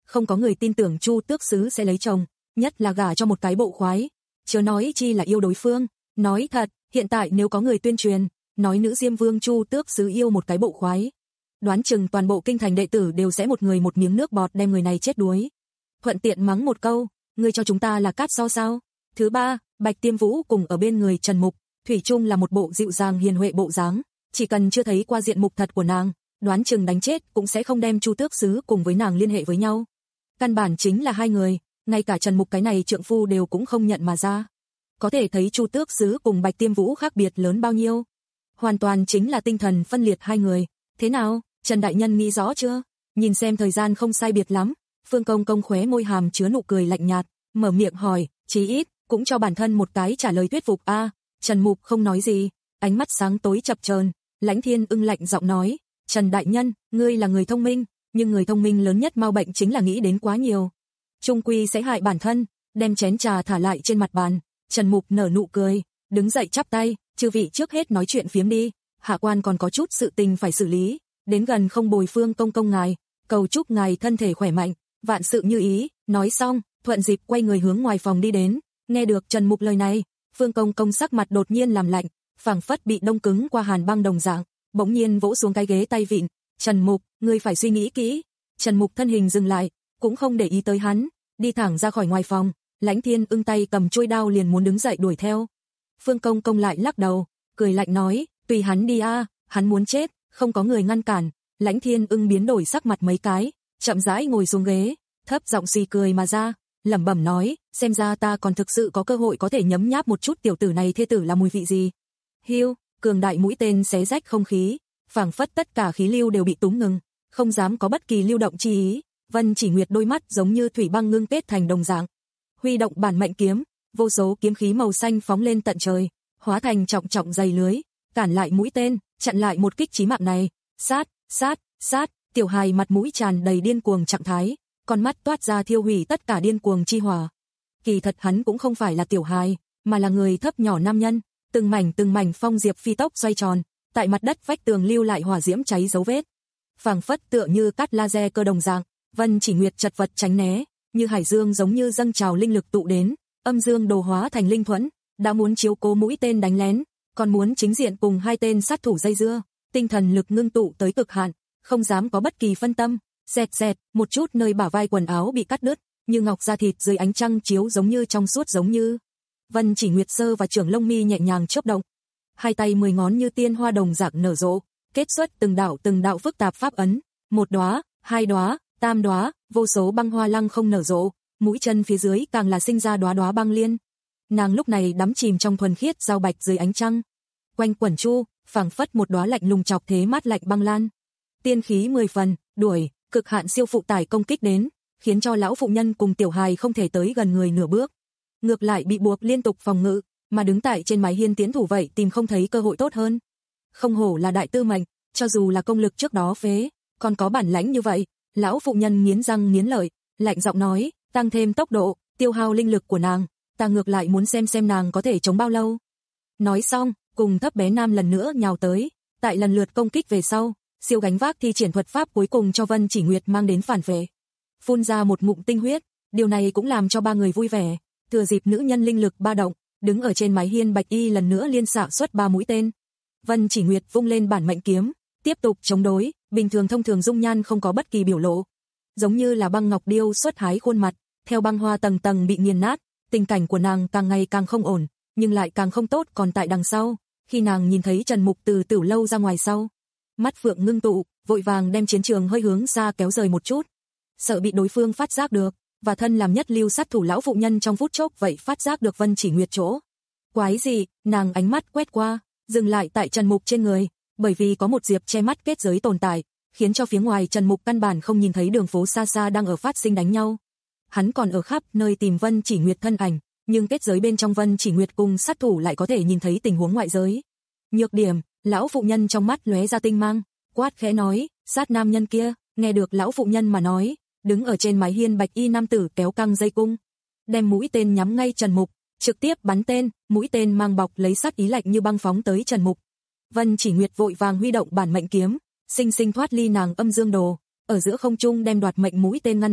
không có người tin tưởng Chu Tước Sứ sẽ lấy chồng, nhất là gả cho một cái bộ khoái. Chớ nói chi là yêu đối phương, nói thật, hiện tại nếu có người tuyên truyền, nói nữ Diêm Vương Chu Tước Sứ yêu một cái bộ khoái, đoán chừng toàn bộ kinh thành đệ tử đều sẽ một người một miếng nước bọt đem người này chết đuối. Thuận tiện mắng một câu, ngươi cho chúng ta là cát so sao? Thứ ba, Bạch Tiêm Vũ cùng ở bên người Trần Mục, thủy chung là một bộ dịu dàng hiền huệ bộ dáng, chỉ cần chưa thấy qua diện mục thật của nàng, đoán chừng đánh chết cũng sẽ không đem Chu Tước Sứ cùng với nàng liên hệ với nhau. Căn bản chính là hai người, ngay cả Trần Mục cái này trượng phu đều cũng không nhận mà ra. Có thể thấy Chu Tước Sứ cùng Bạch Tiêm Vũ khác biệt lớn bao nhiêu. Hoàn toàn chính là tinh thần phân liệt hai người. Thế nào, Trần đại nhân nghĩ rõ chưa? Nhìn xem thời gian không sai biệt lắm, Phương Công Công khóe môi hàm chứa nụ cười lạnh nhạt, mở miệng hỏi, chí ít cũng cho bản thân một cái trả lời thuyết phục a. À, Trần Mục không nói gì, ánh mắt sáng tối chập chờn. Lãnh Thiên Ưng lạnh giọng nói, Trần đại nhân, ngươi là người thông minh, nhưng người thông minh lớn nhất mau bệnh chính là nghĩ đến quá nhiều, chung quy sẽ hại bản thân. Đem chén trà thả lại trên mặt bàn, Trần Mục nở nụ cười, đứng dậy chắp tay, chư vị trước hết nói chuyện phiếm đi, hạ quan còn có chút sự tình phải xử lý, đến gần không bồi Phương Công Công ngài, cầu chúc ngài thân thể khỏe mạnh, vạn sự như ý. Nói xong, thuận dịp quay người hướng ngoài phòng đi đến. Nghe được Trần Mục lời này, Phương Công Công sắc mặt đột nhiên làm lạnh, phảng phất bị đông cứng qua hàn băng đồng dạng, bỗng nhiên vỗ xuống cái ghế tay vịn. Trần Mục, ngươi phải suy nghĩ kỹ. Trần Mục thân hình dừng lại, cũng không để ý tới hắn, đi thẳng ra khỏi ngoài phòng. Lãnh Thiên Ưng tay cầm chuôi đao liền muốn đứng dậy đuổi theo. Phương Công Công lại lắc đầu, cười lạnh nói, tùy hắn đi a, à, hắn muốn chết, không có người ngăn cản. Lãnh Thiên Ưng biến đổi sắc mặt mấy cái, chậm rãi ngồi xuống ghế, thấp giọng suy cười mà ra, lẩm bẩm nói, xem ra ta còn thực sự có cơ hội có thể nhấm nháp một chút tiểu tử này thê tử là mùi vị gì. Hiu, cường đại mũi tên xé rách không khí, phảng phất tất cả khí lưu đều bị túm ngừng, không dám có bất kỳ lưu động chi ý. Vân Chỉ Nguyệt đôi mắt giống như thủy băng ngưng kết thành đồng dạng, huy động bản mệnh kiếm, vô số kiếm khí màu xanh phóng lên tận trời, hóa thành trọng trọng dày lưới, cản lại mũi tên, chặn lại một kích chí mạng này. Sát, sát, sát, tiểu hài mặt mũi tràn đầy điên cuồng trạng thái, con mắt toát ra thiêu hủy tất cả điên cuồng chi hỏa. Kỳ thật hắn cũng không phải là tiểu hài, mà là người thấp nhỏ nam nhân, từng mảnh từng mảnh phong diệp phi tốc xoay tròn, tại mặt đất vách tường lưu lại hỏa diễm cháy dấu vết. Phảng phất tựa như cắt laser cơ đồng dạng, Vân Chỉ Nguyệt chật vật tránh né, như hải dương giống như dâng trào linh lực tụ đến, âm dương đồ hóa thành linh thuẫn, đã muốn chiếu cố mũi tên đánh lén, còn muốn chính diện cùng hai tên sát thủ dây dưa, tinh thần lực ngưng tụ tới cực hạn, không dám có bất kỳ phân tâm. Xẹt xẹt, một chút nơi bả vai quần áo bị cắt đứt, như ngọc da thịt dưới ánh trăng chiếu giống như trong suốt giống như. Vân Chỉ Nguyệt sơ và trưởng lông mi nhẹ nhàng chớp động, hai tay mười ngón như tiên hoa đồng dạng nở rộ, kết xuất từng đạo từng đạo phức tạp pháp ấn, một đóa, hai đóa, tam đóa, vô số băng hoa lăng không nở rộ, mũi chân phía dưới càng là sinh ra đóa đóa băng liên. Nàng lúc này đắm chìm trong thuần khiết giao bạch dưới ánh trăng, quanh quẩn chu, phảng phất một đóa lạnh lùng chọc thế mát lạnh băng lan. Tiên khí mười phần, đuổi, cực hạn siêu phụ tải công kích đến, khiến cho lão phụ nhân cùng tiểu hài không thể tới gần người nửa bước. Ngược lại bị buộc liên tục phòng ngự, mà đứng tại trên mái hiên tiến thủ vậy tìm không thấy cơ hội tốt hơn. Không hổ là đại tư mệnh, cho dù là công lực trước đó phế, còn có bản lãnh như vậy. Lão phụ nhân nghiến răng nghiến lợi, lạnh giọng nói, tăng thêm tốc độ, tiêu hao linh lực của nàng, ta ngược lại muốn xem xem nàng có thể chống bao lâu. Nói xong, cùng thấp bé nam lần nữa nhào tới, tại lần lượt công kích về sau, siêu gánh vác thi triển thuật pháp cuối cùng cho Vân Chỉ Nguyệt mang đến phản vệ. Phun ra một ngụm tinh huyết, điều này cũng làm cho ba người vui vẻ, thừa dịp nữ nhân linh lực ba động, đứng ở trên mái hiên bạch y lần nữa liên xạ xuất ba mũi tên. Vân Chỉ Nguyệt vung lên bản mệnh kiếm, tiếp tục chống đối, bình thường thông thường dung nhan không có bất kỳ biểu lộ, giống như là băng ngọc điêu xuất hái khuôn mặt, theo băng hoa tầng tầng bị nghiền nát, tình cảnh của nàng càng ngày càng không ổn, nhưng lại càng không tốt còn tại đằng sau, khi nàng nhìn thấy Trần Mục từ Tửu lâu ra ngoài sau, mắt phượng ngưng tụ, vội vàng đem chiến trường hơi hướng xa kéo rời một chút, sợ bị đối phương phát giác được, và thân làm nhất lưu sát thủ lão phụ nhân trong phút chốc vậy phát giác được Vân Chỉ Nguyệt chỗ. Quái gì, nàng ánh mắt quét qua, dừng lại tại Trần Mục trên người, bởi vì có một diệp che mắt kết giới tồn tại, khiến cho phía ngoài Trần Mục căn bản không nhìn thấy đường phố xa xa đang ở phát sinh đánh nhau. Hắn còn ở khắp nơi tìm Vân Chỉ Nguyệt thân ảnh, nhưng kết giới bên trong Vân Chỉ Nguyệt cùng sát thủ lại có thể nhìn thấy tình huống ngoại giới. Nhược điểm, lão phụ nhân trong mắt lóe ra tinh mang, quát khẽ nói, sát nam nhân kia. Nghe được lão phụ nhân mà nói, đứng ở trên mái hiên bạch y nam tử kéo căng dây cung, đem mũi tên nhắm ngay Trần Mục, trực tiếp bắn tên, mũi tên mang bọc lấy sát ý lạnh như băng phóng tới Trần Mục. Vân Chỉ Nguyệt vội vàng huy động bản mệnh kiếm, sinh sinh thoát ly nàng âm dương đồ, ở giữa không trung đem đoạt mệnh mũi tên ngăn lại,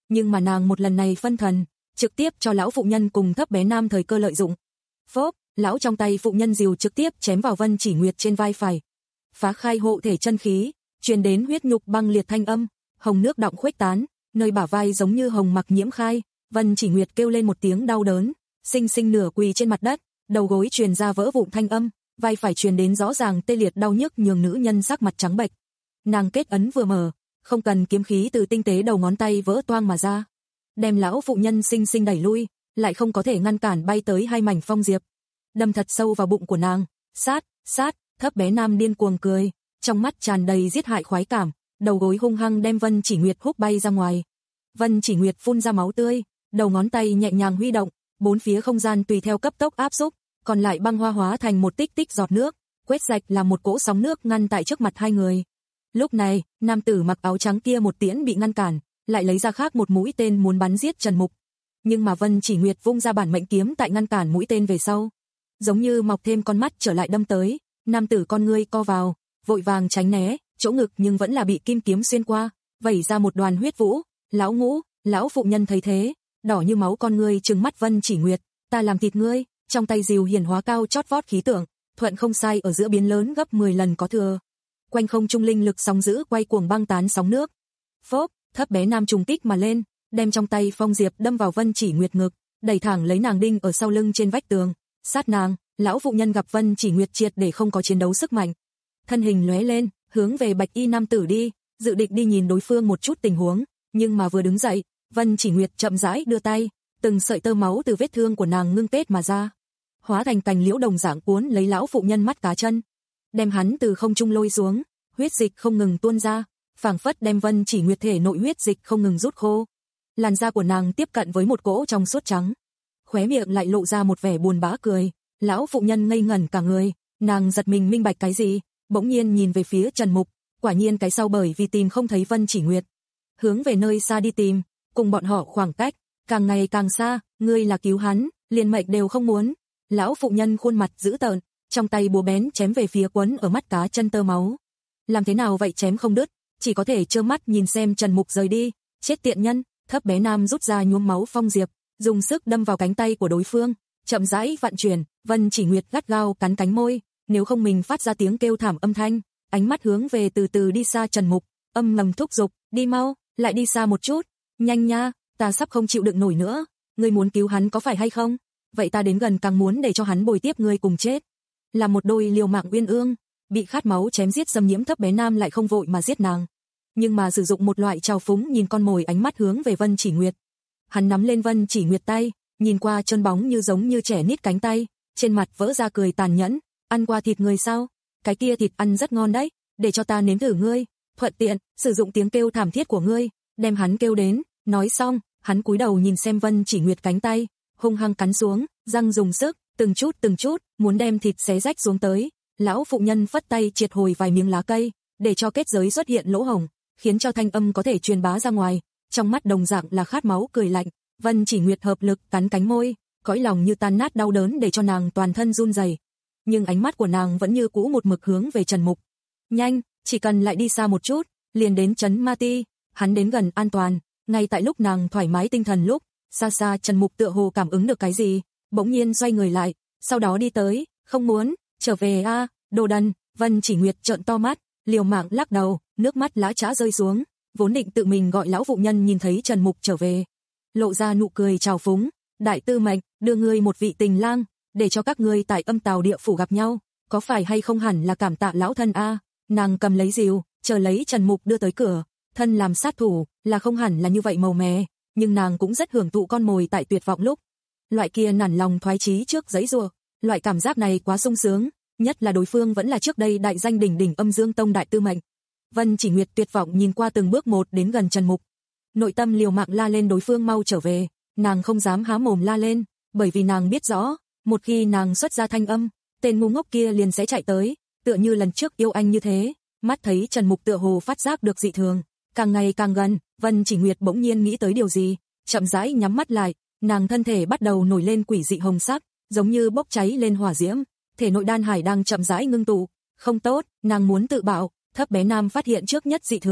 Nhưng mà nàng một lần này phân thần, trực tiếp cho lão phụ nhân cùng thấp bé nam thời cơ lợi dụng. Phốp, lão trong tay phụ nhân rìu trực tiếp chém vào Vân Chỉ Nguyệt trên vai phải. Phá khai hộ thể chân khí, truyền đến huyết nhục băng liệt thanh âm, hồng nước đọng khuếch tán, nơi bả vai giống như hồng mặc nhiễm khai, Vân Chỉ Nguyệt kêu lên một tiếng đau đớn, sinh sinh nửa quỳ trên mặt đất, đầu gối truyền ra vỡ vụn thanh âm, vai phải truyền đến rõ ràng tê liệt đau nhức nhường nữ nhân sắc mặt trắng bệch. Nàng kết ấn vừa mở, không cần kiếm khí từ tinh tế đầu ngón tay vỡ toang mà ra, đem lão phụ nhân sinh sinh đẩy lui, lại không có thể ngăn cản bay tới hai mảnh phong diệp, đâm thật sâu vào bụng của nàng. Sát, sát, thấp bé nam điên cuồng cười, trong mắt tràn đầy giết hại khoái cảm, đầu gối hung hăng đem Vân Chỉ Nguyệt húc bay ra ngoài. Vân Chỉ Nguyệt phun ra máu tươi, đầu ngón tay nhẹ nhàng huy động, bốn phía không gian tùy theo cấp tốc áp xúc, còn lại băng hoa hóa thành một tích tích giọt nước, quét rạch làm một cỗ sóng nước ngăn tại trước mặt hai người. Lúc này, nam tử mặc áo trắng kia một tiễn bị ngăn cản, lại lấy ra khác một mũi tên muốn bắn giết Trần Mục. Nhưng mà Vân Chỉ Nguyệt vung ra bản mệnh kiếm tại ngăn cản mũi tên về sau, giống như mọc thêm con mắt trở lại đâm tới, nam tử con ngươi co vào, vội vàng tránh né, chỗ ngực nhưng vẫn là bị kim kiếm xuyên qua, vẩy ra một đoàn huyết vũ. Lão Ngũ, lão phụ nhân thấy thế, đỏ như máu con ngươi trừng mắt Vân Chỉ Nguyệt, ta làm thịt ngươi, trong tay rìu hiển hóa cao chót vót khí tượng, thuận không sai ở giữa biến lớn gấp mười lần có thừa. Quanh không trung linh lực sóng dữ quay cuồng băng tán sóng nước. Phốp, thấp bé nam trùng kích mà lên, đem trong tay phong diệp đâm vào Vân Chỉ Nguyệt ngực, đẩy thẳng lấy nàng đinh ở sau lưng trên vách tường, sát nàng. Lão phụ nhân gặp Vân Chỉ Nguyệt triệt để không có chiến đấu sức mạnh, thân hình lóe lên, hướng về bạch y nam tử đi, dự định đi nhìn đối phương một chút tình huống, nhưng mà vừa đứng dậy, Vân Chỉ Nguyệt chậm rãi đưa tay, từng sợi tơ máu từ vết thương của nàng ngưng kết mà ra, hóa thành cành liễu đồng dạng cuốn lấy lão phụ nhân mắt cá chân, đem hắn từ không trung lôi xuống, huyết dịch không ngừng tuôn ra, phảng phất đem Vân Chỉ Nguyệt thể nội huyết dịch không ngừng rút khô. Làn da của nàng tiếp cận với một cỗ trong suốt trắng, khóe miệng lại lộ ra một vẻ buồn bã cười. Lão phụ nhân ngây ngẩn cả người, nàng giật mình minh bạch cái gì, bỗng nhiên nhìn về phía Trần Mục, quả nhiên cái sau bởi vì tìm không thấy Vân Chỉ Nguyệt, hướng về nơi xa đi tìm, cùng bọn họ khoảng cách càng ngày càng xa, ngươi là cứu hắn, liền mệnh đều không muốn. Lão phụ nhân khuôn mặt dữ tợn, trong tay búa bén chém về phía quấn ở mắt cá chân tơ máu. Làm thế nào vậy chém không đứt, chỉ có thể trơ mắt nhìn xem Trần Mục rời đi, chết tiện nhân. Thấp bé nam rút ra nhuốm máu phong diệp, dùng sức đâm vào cánh tay của đối phương, chậm rãi vận chuyển. Vân Chỉ Nguyệt gắt gao cắn cánh môi, nếu không mình phát ra tiếng kêu thảm âm thanh, ánh mắt hướng về từ từ đi xa Trần Mục, âm ngầm thúc giục, đi mau, lại đi xa một chút, nhanh nha, ta sắp không chịu đựng nổi nữa, ngươi muốn cứu hắn có phải hay không? Vậy ta đến gần càng muốn để cho hắn bồi tiếp ngươi cùng chết. Là một đôi liều mạng uyên ương, bị khát máu chém giết xâm nhiễm thấp bé nam lại không vội mà giết nàng, nhưng mà sử dụng một loại trào phúng nhìn con mồi ánh mắt hướng về Vân Chỉ Nguyệt. Hắn nắm lên Vân Chỉ Nguyệt tay, nhìn qua chân bóng như giống như trẻ nít cánh tay, trên mặt vỡ ra cười tàn nhẫn, ăn qua thịt người sao? Cái kia thịt ăn rất ngon đấy, để cho ta nếm thử ngươi, thuận tiện sử dụng tiếng kêu thảm thiết của ngươi, đem hắn kêu đến. Nói xong, hắn cúi đầu nhìn xem Vân Chỉ Nguyệt cánh tay, hung hăng cắn xuống, răng dùng sức, từng chút từng chút, muốn đem thịt xé rách xuống tới. Lão phụ nhân phất tay triệt hồi vài miếng lá cây, để cho kết giới xuất hiện lỗ hổng, khiến cho thanh âm có thể truyền bá ra ngoài. Trong mắt đồng dạng là khát máu cười lạnh. Vân Chỉ Nguyệt hợp lực cắn cánh môi, cõi lòng như tan nát đau đớn để cho nàng toàn thân run rẩy. Nhưng ánh mắt của nàng vẫn như cũ một mực hướng về Trần Mục. Nhanh, chỉ cần lại đi xa một chút, liền đến trấn Ma Ti, hắn đến gần an toàn. Ngay tại lúc nàng thoải mái tinh thần lúc, xa xa Trần Mục tựa hồ cảm ứng được cái gì, bỗng nhiên xoay người lại, sau đó đi tới, không muốn, trở về a, à, đồ đần. Vân Chỉ Nguyệt trợn to mắt, liều mạng lắc đầu, nước mắt lã chã rơi xuống, vốn định tự mình gọi lão phụ nhân nhìn thấy Trần Mục trở về, lộ ra nụ cười trào phúng, đại tư mệnh, đưa ngươi một vị tình lang, để cho các ngươi tại âm tào địa phủ gặp nhau, có phải hay không hẳn là cảm tạ lão thân a. À. Nàng cầm lấy rìu, chờ lấy Trần Mục đưa tới cửa, thân làm sát thủ, là không hẳn là như vậy màu mè, nhưng nàng cũng rất hưởng thụ con mồi tại tuyệt vọng lúc. Loại kia nản lòng thoái chí trước giấy rùa, loại cảm giác này quá sung sướng, nhất là đối phương vẫn là trước đây đại danh đỉnh đỉnh Âm Dương Tông đại tư mệnh. Vân Chỉ Nguyệt tuyệt vọng nhìn qua từng bước một đến gần Trần Mục, nội tâm liều mạng la lên đối phương mau trở về, nàng không dám há mồm la lên, bởi vì nàng biết rõ, một khi nàng xuất ra thanh âm, tên ngu ngốc kia liền sẽ chạy tới, tựa như lần trước yêu anh như thế. Mắt thấy Trần Mục tựa hồ phát giác được dị thường, càng ngày càng gần, Vân Chỉ Nguyệt bỗng nhiên nghĩ tới điều gì, chậm rãi nhắm mắt lại, nàng thân thể bắt đầu nổi lên quỷ dị hồng sắc, giống như bốc cháy lên hỏa diễm, thể nội đan hải đang chậm rãi ngưng tụ. Không tốt, nàng muốn tự bạo. Thấp bé nam phát hiện trước nhất dị thường,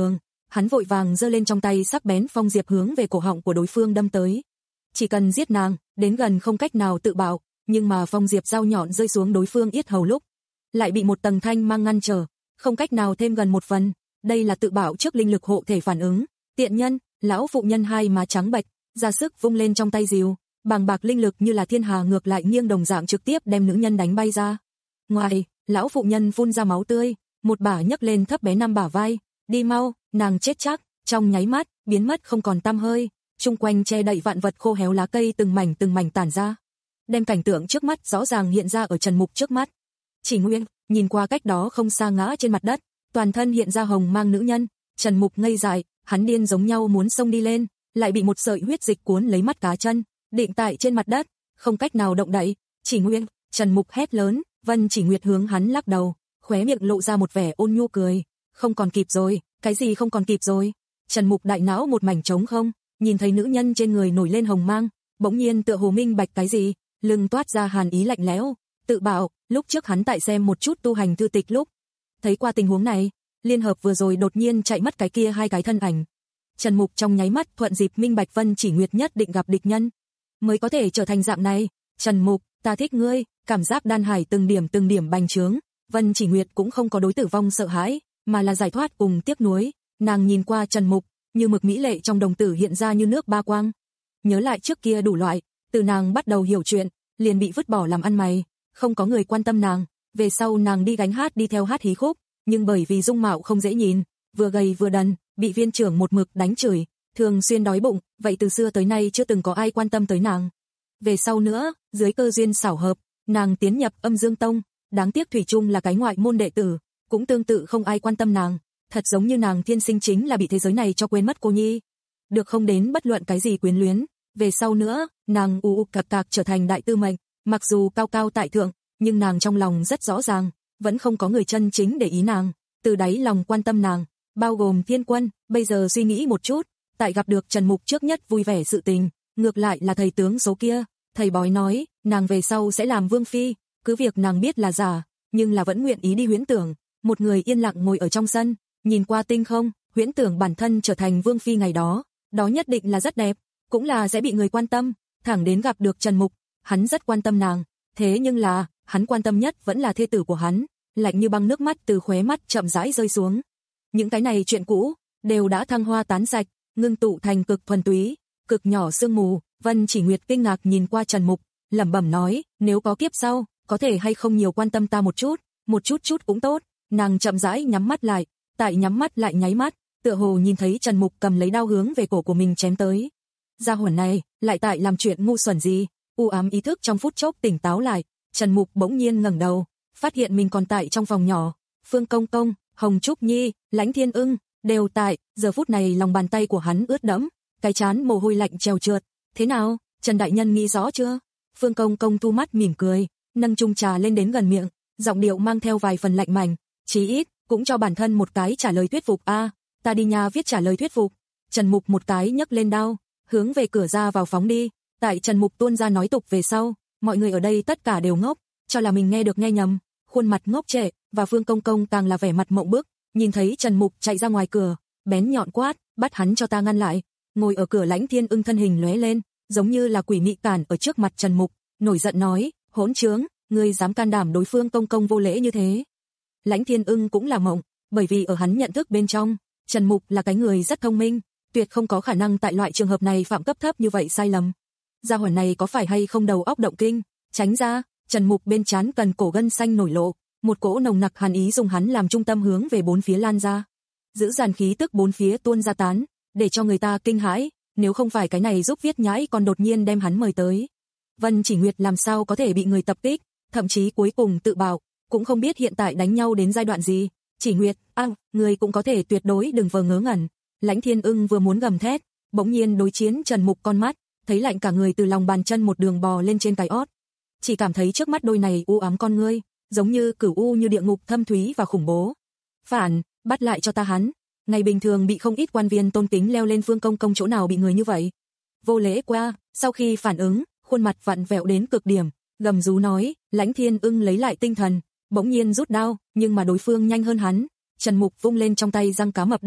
hắn vội vàng giơ lên trong tay sắc bén phong diệp hướng về cổ họng của đối phương đâm tới. Chỉ cần giết nàng, đến gần không cách nào tự bạo, nhưng mà phong diệp dao nhọn rơi xuống đối phương yết hầu lúc, lại bị một tầng thanh mang ngăn trở, không cách nào thêm gần một phần. Đây là tự bạo trước linh lực hộ thể phản ứng. Tiện nhân, lão phụ nhân hai má trắng bệch, ra sức vung lên trong tay rìu, bàng bạc linh lực như là thiên hà ngược lại nghiêng đồng dạng trực tiếp đem nữ nhân đánh bay ra. Ngoài, lão phụ nhân phun ra máu tươi, một bả nhấc lên thấp bé năm bả vai, đi mau, nàng chết chắc, trong nháy mắt, biến mất không còn tăm hơi, chung quanh che đậy vạn vật khô héo lá cây từng mảnh từng mảnh tản ra. Đem cảnh tượng trước mắt rõ ràng hiện ra ở Trần Mục trước mắt. Chỉ Nguyên, nhìn qua cách đó không xa ngã trên mặt đất, toàn thân hiện ra hồng mang nữ nhân, Trần Mục ngây dại, hắn điên giống nhau muốn xông đi lên, lại bị một sợi huyết dịch cuốn lấy mắt cá chân, định tại trên mặt đất, không cách nào động đậy. Chỉ Nguyên, Trần Mục hét lớn, Vân Chỉ Nguyệt hướng hắn lắc đầu, khóe miệng lộ ra một vẻ ôn nhu cười, không còn kịp rồi, cái gì không còn kịp rồi? Trần Mục đại não một mảnh trống không, nhìn thấy nữ nhân trên người nổi lên hồng mang, bỗng nhiên tựa hồ minh bạch cái gì, lưng toát ra hàn ý lạnh lẽo, tự bảo, lúc trước hắn tại xem một chút tu hành thư tịch lúc, thấy qua tình huống này, liên hợp vừa rồi đột nhiên chạy mất cái kia hai cái thân ảnh. Trần Mục trong nháy mắt thuận dịp minh bạch Vân Chỉ Nguyệt nhất định gặp địch nhân, mới có thể trở thành dạng này. Trần Mục, ta thích ngươi, cảm giác đan hải từng điểm từng điểm bành trướng, Vân Chỉ Nguyệt cũng không có đối tử vong sợ hãi, mà là giải thoát cùng tiếc nuối. Nàng nhìn qua Trần Mục, như mực mỹ lệ trong đồng tử hiện ra như nước ba quang. Nhớ lại trước kia đủ loại, từ nàng bắt đầu hiểu chuyện, liền bị vứt bỏ làm ăn mày, không có người quan tâm nàng, về sau nàng đi gánh hát đi theo hát hí khúc, nhưng bởi vì dung mạo không dễ nhìn, vừa gầy vừa đần, bị viên trưởng một mực đánh chửi, thường xuyên đói bụng, vậy từ xưa tới nay chưa từng có ai quan tâm tới nàng. Về sau nữa, dưới cơ duyên xảo hợp, nàng tiến nhập Âm Dương Tông, đáng tiếc thủy chung là cái ngoại môn đệ tử, cũng tương tự không ai quan tâm nàng, thật giống như nàng thiên sinh chính là bị thế giới này cho quên mất cô nhi. Được không đến bất luận cái gì quyến luyến, về sau nữa, nàng u u cạc cạc trở thành đại tư mệnh, mặc dù cao cao tại thượng, nhưng nàng trong lòng rất rõ ràng, vẫn không có người chân chính để ý nàng, từ đáy lòng quan tâm nàng, bao gồm Thiên Quân. Bây giờ suy nghĩ một chút, tại gặp được Trần Mục trước nhất vui vẻ sự tình, ngược lại là thầy tướng số kia, thầy bói nói, nàng về sau sẽ làm vương phi, cứ việc nàng biết là giả, nhưng là vẫn nguyện ý đi huyễn tưởng. Một người yên lặng ngồi ở trong sân, nhìn qua tinh không, huyễn tưởng bản thân trở thành vương phi ngày đó, đó nhất định là rất đẹp, cũng là sẽ bị người quan tâm. Thẳng đến gặp được Trần Mục, hắn rất quan tâm nàng, thế nhưng là, hắn quan tâm nhất vẫn là thê tử của hắn. Lạnh như băng nước mắt từ khóe mắt chậm rãi rơi xuống. Những cái này chuyện cũ, đều đã thăng hoa tán sạch, ngưng tụ thành cực thuần túy, cực nhỏ sương mù. Vân Chỉ Nguyệt kinh ngạc nhìn qua Trần Mục, lẩm bẩm nói, nếu có kiếp sau, có thể hay không nhiều quan tâm ta một chút, một chút chút cũng tốt. Nàng chậm rãi nhắm mắt lại, tại nhắm mắt lại nháy mắt, tựa hồ nhìn thấy Trần Mục cầm lấy đao hướng về cổ của mình chém tới. Gia hỏa này, lại tại làm chuyện ngu xuẩn gì? U ám ý thức trong phút chốc tỉnh táo lại, Trần Mục bỗng nhiên ngẩng đầu, phát hiện mình còn tại trong phòng nhỏ. Phương Công Công, Hồng Trúc Nhi, Lãnh Thiên Ưng đều tại. Giờ phút này lòng bàn tay của hắn ướt đẫm, cái trán mồ hôi lạnh trèo trượt. Thế nào, Trần đại nhân nghĩ rõ chưa? Phương Công Công thu mắt mỉm cười, nâng chung trà lên đến gần miệng, giọng điệu mang theo vài phần lạnh mảnh, chí ít cũng cho bản thân một cái trả lời thuyết phục a. À, ta đi nha viết trả lời thuyết phục. Trần Mục một cái nhấc lên đao, hướng về cửa ra vào phóng đi. Tại Trần Mục tuôn ra nói tục về sau, mọi người ở đây tất cả đều ngốc, cho là mình nghe được nghe nhầm, khuôn mặt ngốc trệ, và Phương Công Công càng là vẻ mặt mộng bức, nhìn thấy Trần Mục chạy ra ngoài cửa, bén nhọn quát, bắt hắn cho ta ngăn lại. Ngồi ở cửa Lãnh Thiên Ưng thân hình lóe lên, giống như là quỷ mị cản ở trước mặt Trần Mục, nổi giận nói, hỗn trướng, ngươi dám can đảm đối Phương Công Công vô lễ như thế. Lãnh Thiên Ưng cũng là mộng, bởi vì ở hắn nhận thức bên trong, Trần Mục là cái người rất thông minh, tuyệt không có khả năng tại loại trường hợp này phạm cấp thấp như vậy sai lầm. Gia hỏa này có phải hay không đầu óc động kinh? Tránh ra. Trần Mục bên trán cần cổ gân xanh nổi lộ, một cỗ nồng nặc hàn ý dùng hắn làm trung tâm hướng về bốn phía lan ra. Giữ dàn khí tức bốn phía tuôn ra tán, để cho người ta kinh hãi, nếu không phải cái này giúp viết nhãi còn đột nhiên đem hắn mời tới. Vân Chỉ Nguyệt làm sao có thể bị người tập kích, thậm chí cuối cùng tự bảo, cũng không biết hiện tại đánh nhau đến giai đoạn gì. Chỉ Nguyệt, a, người cũng có thể tuyệt đối đừng vờ ngớ ngẩn. Lãnh Thiên Ưng vừa muốn gầm thét, bỗng nhiên đối chiến Trần Mục con mắt, thấy lạnh cả người từ lòng bàn chân một đường bò lên trên cái ót. Chỉ cảm thấy trước mắt đôi này u ám con ngươi, giống như cửu u như địa ngục thâm thúy và khủng bố. Phản, bắt lại cho ta hắn. Ngày bình thường bị không ít quan viên tôn kính leo lên Phương Công Công chỗ nào bị người như vậy. Vô lễ qua, sau khi phản ứng, khuôn mặt vặn vẹo đến cực điểm, gầm rú nói. Lãnh Thiên Ưng lấy lại tinh thần, bỗng nhiên rút đao, nhưng mà đối phương nhanh hơn hắn. Trần Mục vung lên trong tay răng cá mập đao,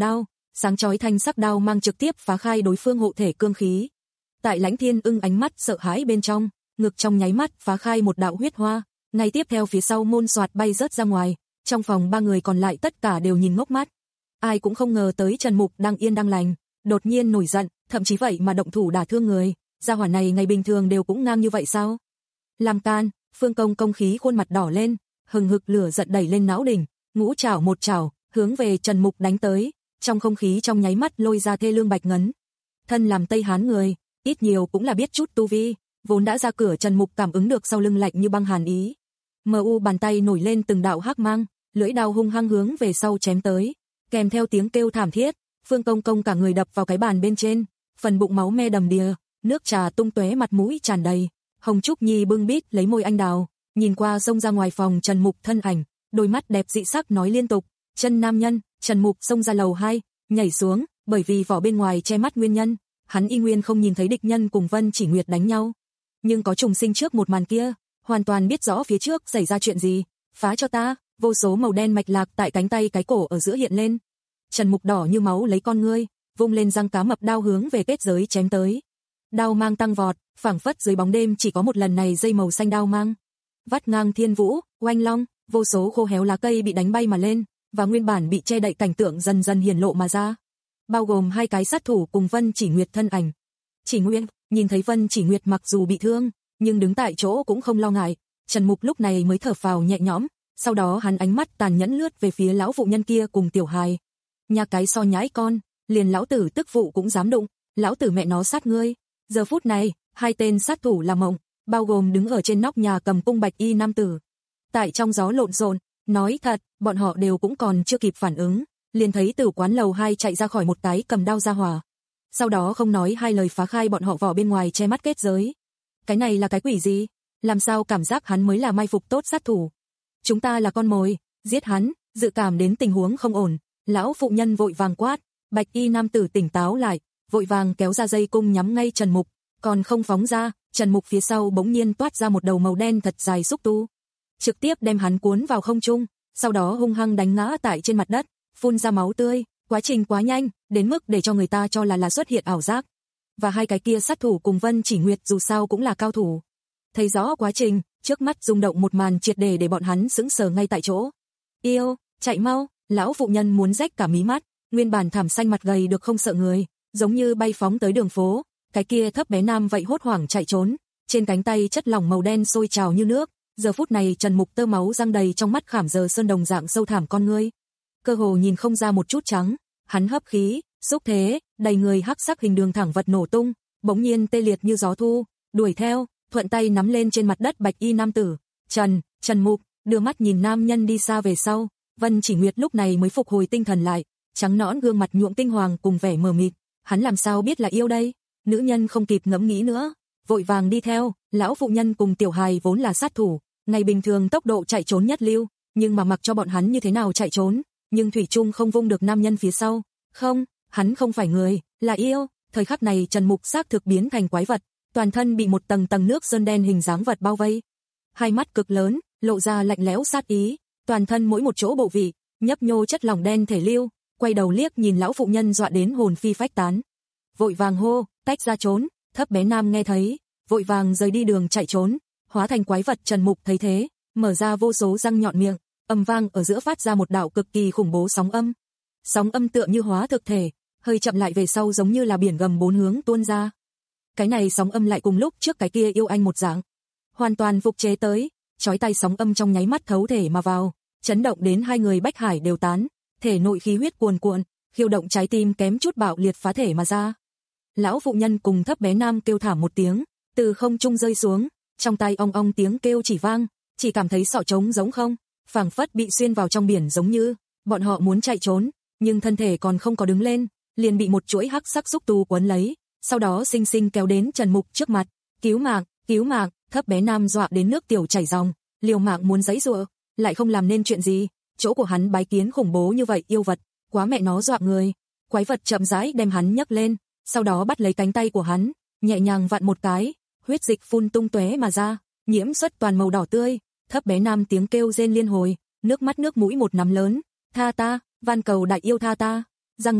sáng chói thanh sắc đao mang trực tiếp phá khai đối phương hộ thể cương khí. Tại Lãnh Thiên Ưng ánh mắt sợ hãi bên trong, ngực trong nháy mắt phá khai một đạo huyết hoa, ngay tiếp theo phía sau môn xoạt bay rớt ra ngoài, trong phòng ba người còn lại tất cả đều nhìn ngốc mắt. Ai cũng không ngờ tới Trần Mục đang yên đang lành, đột nhiên nổi giận, thậm chí vậy mà động thủ đả thương người, gia hỏa này ngày bình thường đều cũng ngang như vậy sao? Làm can, Phương Công Công khí khuôn mặt đỏ lên, hừng hực lửa giận đẩy lên não đỉnh, ngũ trảo một trảo, hướng về Trần Mục đánh tới, trong không khí trong nháy mắt lôi ra thê lương bạch ngấn. Thân làm Tây Hán người, ít nhiều cũng là biết chút tu vi, vốn đã ra cửa Trần Mục cảm ứng được sau lưng lạnh như băng hàn ý. Mờ u bàn tay nổi lên từng đạo hắc mang, lưỡi đao hung hăng hướng về sau chém tới, kèm theo tiếng kêu thảm thiết, Phương Công Công cả người đập vào cái bàn bên trên, phần bụng máu me đầm đìa, nước trà tung tóe, mặt mũi tràn đầy. Hồng Trúc Nhi bưng bít lấy môi anh đào, nhìn qua xông ra ngoài phòng Trần Mục thân ảnh, đôi mắt đẹp dị sắc nói liên tục, chân nam nhân. Trần Mục xông ra lầu hai, nhảy xuống, bởi vì vỏ bên ngoài che mắt nguyên nhân, hắn y nguyên không nhìn thấy địch nhân cùng Vân Chỉ Nguyệt đánh nhau, nhưng có trùng sinh trước một màn kia, hoàn toàn biết rõ phía trước xảy ra chuyện gì. Phá cho ta! Vô số màu đen mạch lạc tại cánh tay cái cổ ở giữa hiện lên. Trần Mục đỏ như máu lấy con ngươi, vung lên răng cá mập đao hướng về kết giới chém tới. Đao mang tăng vọt, phảng phất dưới bóng đêm chỉ có một lần này dây màu xanh đao mang. Vắt ngang thiên vũ, oanh long, vô số khô héo lá cây bị đánh bay mà lên, và nguyên bản bị che đậy cảnh tượng dần dần hiển lộ mà ra. Bao gồm hai cái sát thủ cùng Vân Chỉ Nguyệt thân ảnh. Chỉ Nguyệt, nhìn thấy Vân Chỉ Nguyệt mặc dù bị thương, nhưng đứng tại chỗ cũng không lo ngại, Trần Mục lúc này mới thở phào nhẹ nhõm, sau đó hắn ánh mắt tàn nhẫn lướt về phía lão phụ nhân kia cùng tiểu hài. Nhà cái so nhãi con, liền lão tử tức phụ cũng dám đụng, lão tử mẹ nó sát ngươi. Giờ phút này, hai tên sát thủ là mộng, bao gồm đứng ở trên nóc nhà cầm cung bạch y nam tử. Tại trong gió lộn xộn, nói thật, bọn họ đều cũng còn chưa kịp phản ứng, liền thấy từ quán lầu hai chạy ra khỏi một cái cầm đao ra hỏa. Sau đó không nói hai lời phá khai bọn họ vỏ bên ngoài che mắt kết giới. Cái này là cái quỷ gì? Làm sao cảm giác hắn mới là mai phục tốt sát thủ? Chúng ta là con mồi, giết hắn. Dự cảm đến tình huống không ổn, lão phụ nhân vội vàng quát, bạch y nam tử tỉnh táo lại, vội vàng kéo ra dây cung nhắm ngay Trần Mục, còn không phóng ra, Trần Mục phía sau bỗng nhiên toát ra một đầu màu đen thật dài xúc tu, trực tiếp đem hắn cuốn vào không trung, sau đó hung hăng đánh ngã tại trên mặt đất, phun ra máu tươi, quá trình quá nhanh, đến mức để cho người ta cho là là xuất hiện ảo giác. Và hai cái kia sát thủ cùng Vân Chỉ Nguyệt dù sao cũng là cao thủ. Thấy rõ quá trình, trước mắt rung động một màn triệt để để bọn hắn sững sờ ngay tại chỗ. Yêu, chạy mau, lão phụ nhân muốn rách cả mí mắt, nguyên bản thảm xanh mặt gầy được không sợ người, giống như bay phóng tới đường phố, cái kia thấp bé nam vậy hốt hoảng chạy trốn, trên cánh tay chất lỏng màu đen sôi trào như nước, giờ phút này Trần Mục tơ máu răng đầy trong mắt khảm giờ sơn đồng dạng sâu thẳm con ngươi, cơ hồ nhìn không ra một chút trắng, hắn hấp khí, xúc thế, đầy người hắc sắc hình đường thẳng vật nổ tung, bỗng nhiên tê liệt như gió thu, đuổi theo, thuận tay nắm lên trên mặt đất bạch y nam tử, Trần, Trần Mục, đưa mắt nhìn nam nhân đi xa về sau, Vân Chỉ Nguyệt lúc này mới phục hồi tinh thần lại, trắng nõn gương mặt nhuộm tinh hoàng cùng vẻ mờ mịt, hắn làm sao biết là yêu đây? Nữ nhân không kịp ngẫm nghĩ nữa, vội vàng đi theo, lão phụ nhân cùng tiểu hài vốn là sát thủ, ngày bình thường tốc độ chạy trốn nhất lưu, nhưng mà mặc cho bọn hắn như thế nào chạy trốn, nhưng thủy chung không vung được nam nhân phía sau, không, hắn không phải người, là yêu. Thời khắc này Trần Mục xác thực biến thành quái vật, toàn thân bị một tầng tầng nước sơn đen hình dáng vật bao vây, hai mắt cực lớn, lộ ra lạnh lẽo sát ý, toàn thân mỗi một chỗ bộ vị, nhấp nhô chất lỏng đen thể lưu, quay đầu liếc nhìn lão phụ nhân dọa đến hồn phi phách tán. Vội vàng hô, tách ra trốn, thấp bé nam nghe thấy, vội vàng rời đi đường chạy trốn, hóa thành quái vật. Trần Mục thấy thế, mở ra vô số răng nhọn miệng, âm vang ở giữa phát ra một đạo cực kỳ khủng bố sóng âm. Sóng âm tựa như hóa thực thể, hơi chậm lại về sau giống như là biển gầm bốn hướng tuôn ra. Cái này sóng âm lại cùng lúc trước cái kia yêu anh một dạng, hoàn toàn phục chế tới, chói tai sóng âm trong nháy mắt thấu thể mà vào, chấn động đến hai người bách hải đều tán, thể nội khí huyết cuồn cuộn, khiêu động trái tim kém chút bạo liệt phá thể mà ra. Lão phụ nhân cùng thấp bé nam kêu thảm một tiếng, từ không trung rơi xuống, trong tai ong ong tiếng kêu chỉ vang, chỉ cảm thấy sọ trống giống không, phảng phất bị xuyên vào trong biển giống như, bọn họ muốn chạy trốn, nhưng thân thể còn không có đứng lên, liền bị một chuỗi hắc sắc xúc tu quấn lấy, sau đó sinh sinh kéo đến Trần Mục trước mặt, cứu mạng, cứu mạng, thấp bé nam dọa đến nước tiểu chảy ròng, liều mạng muốn giãy giụa, lại không làm nên chuyện gì, chỗ của hắn bái kiến khủng bố như vậy yêu vật, quá mẹ nó dọa người. Quái vật chậm rãi đem hắn nhấc lên, sau đó bắt lấy cánh tay của hắn, nhẹ nhàng vặn một cái, huyết dịch phun tung tóe mà ra, nhiễm xuất toàn màu đỏ tươi, thấp bé nam tiếng kêu rên liên hồi, nước mắt nước mũi một nắm lớn, tha ta, van cầu đại yêu tha ta, răng rác,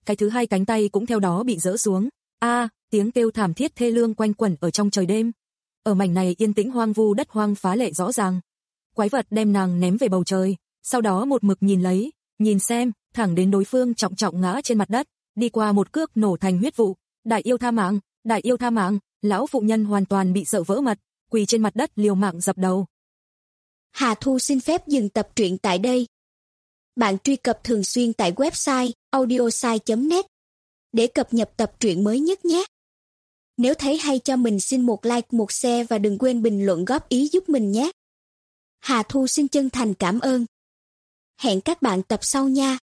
cái thứ hai cánh tay cũng theo đó bị giỡ xuống. A, tiếng kêu thảm thiết thê lương quanh quẩn ở trong trời đêm. Ở mảnh này yên tĩnh hoang vu đất hoang phá lệ rõ ràng. Quái vật đem nàng ném về bầu trời, sau đó một mực nhìn lấy, nhìn xem, thẳng đến đối phương trọng trọng ngã trên mặt đất, đi qua một cước nổ thành huyết vụ. Đại yêu tha mạng, đại yêu tha mạng, lão phụ nhân hoàn toàn bị sợ vỡ mật, quỳ trên mặt đất liều mạng dập đầu. Hà Thu xin phép dừng tập truyện tại đây. Bạn truy cập thường xuyên tại website audiosai chấm net để cập nhật tập truyện mới nhất nhé. Nếu thấy hay cho mình xin một like, một share và đừng quên bình luận góp ý giúp mình nhé. Hà Thu xin chân thành cảm ơn. Hẹn các bạn tập sau nha.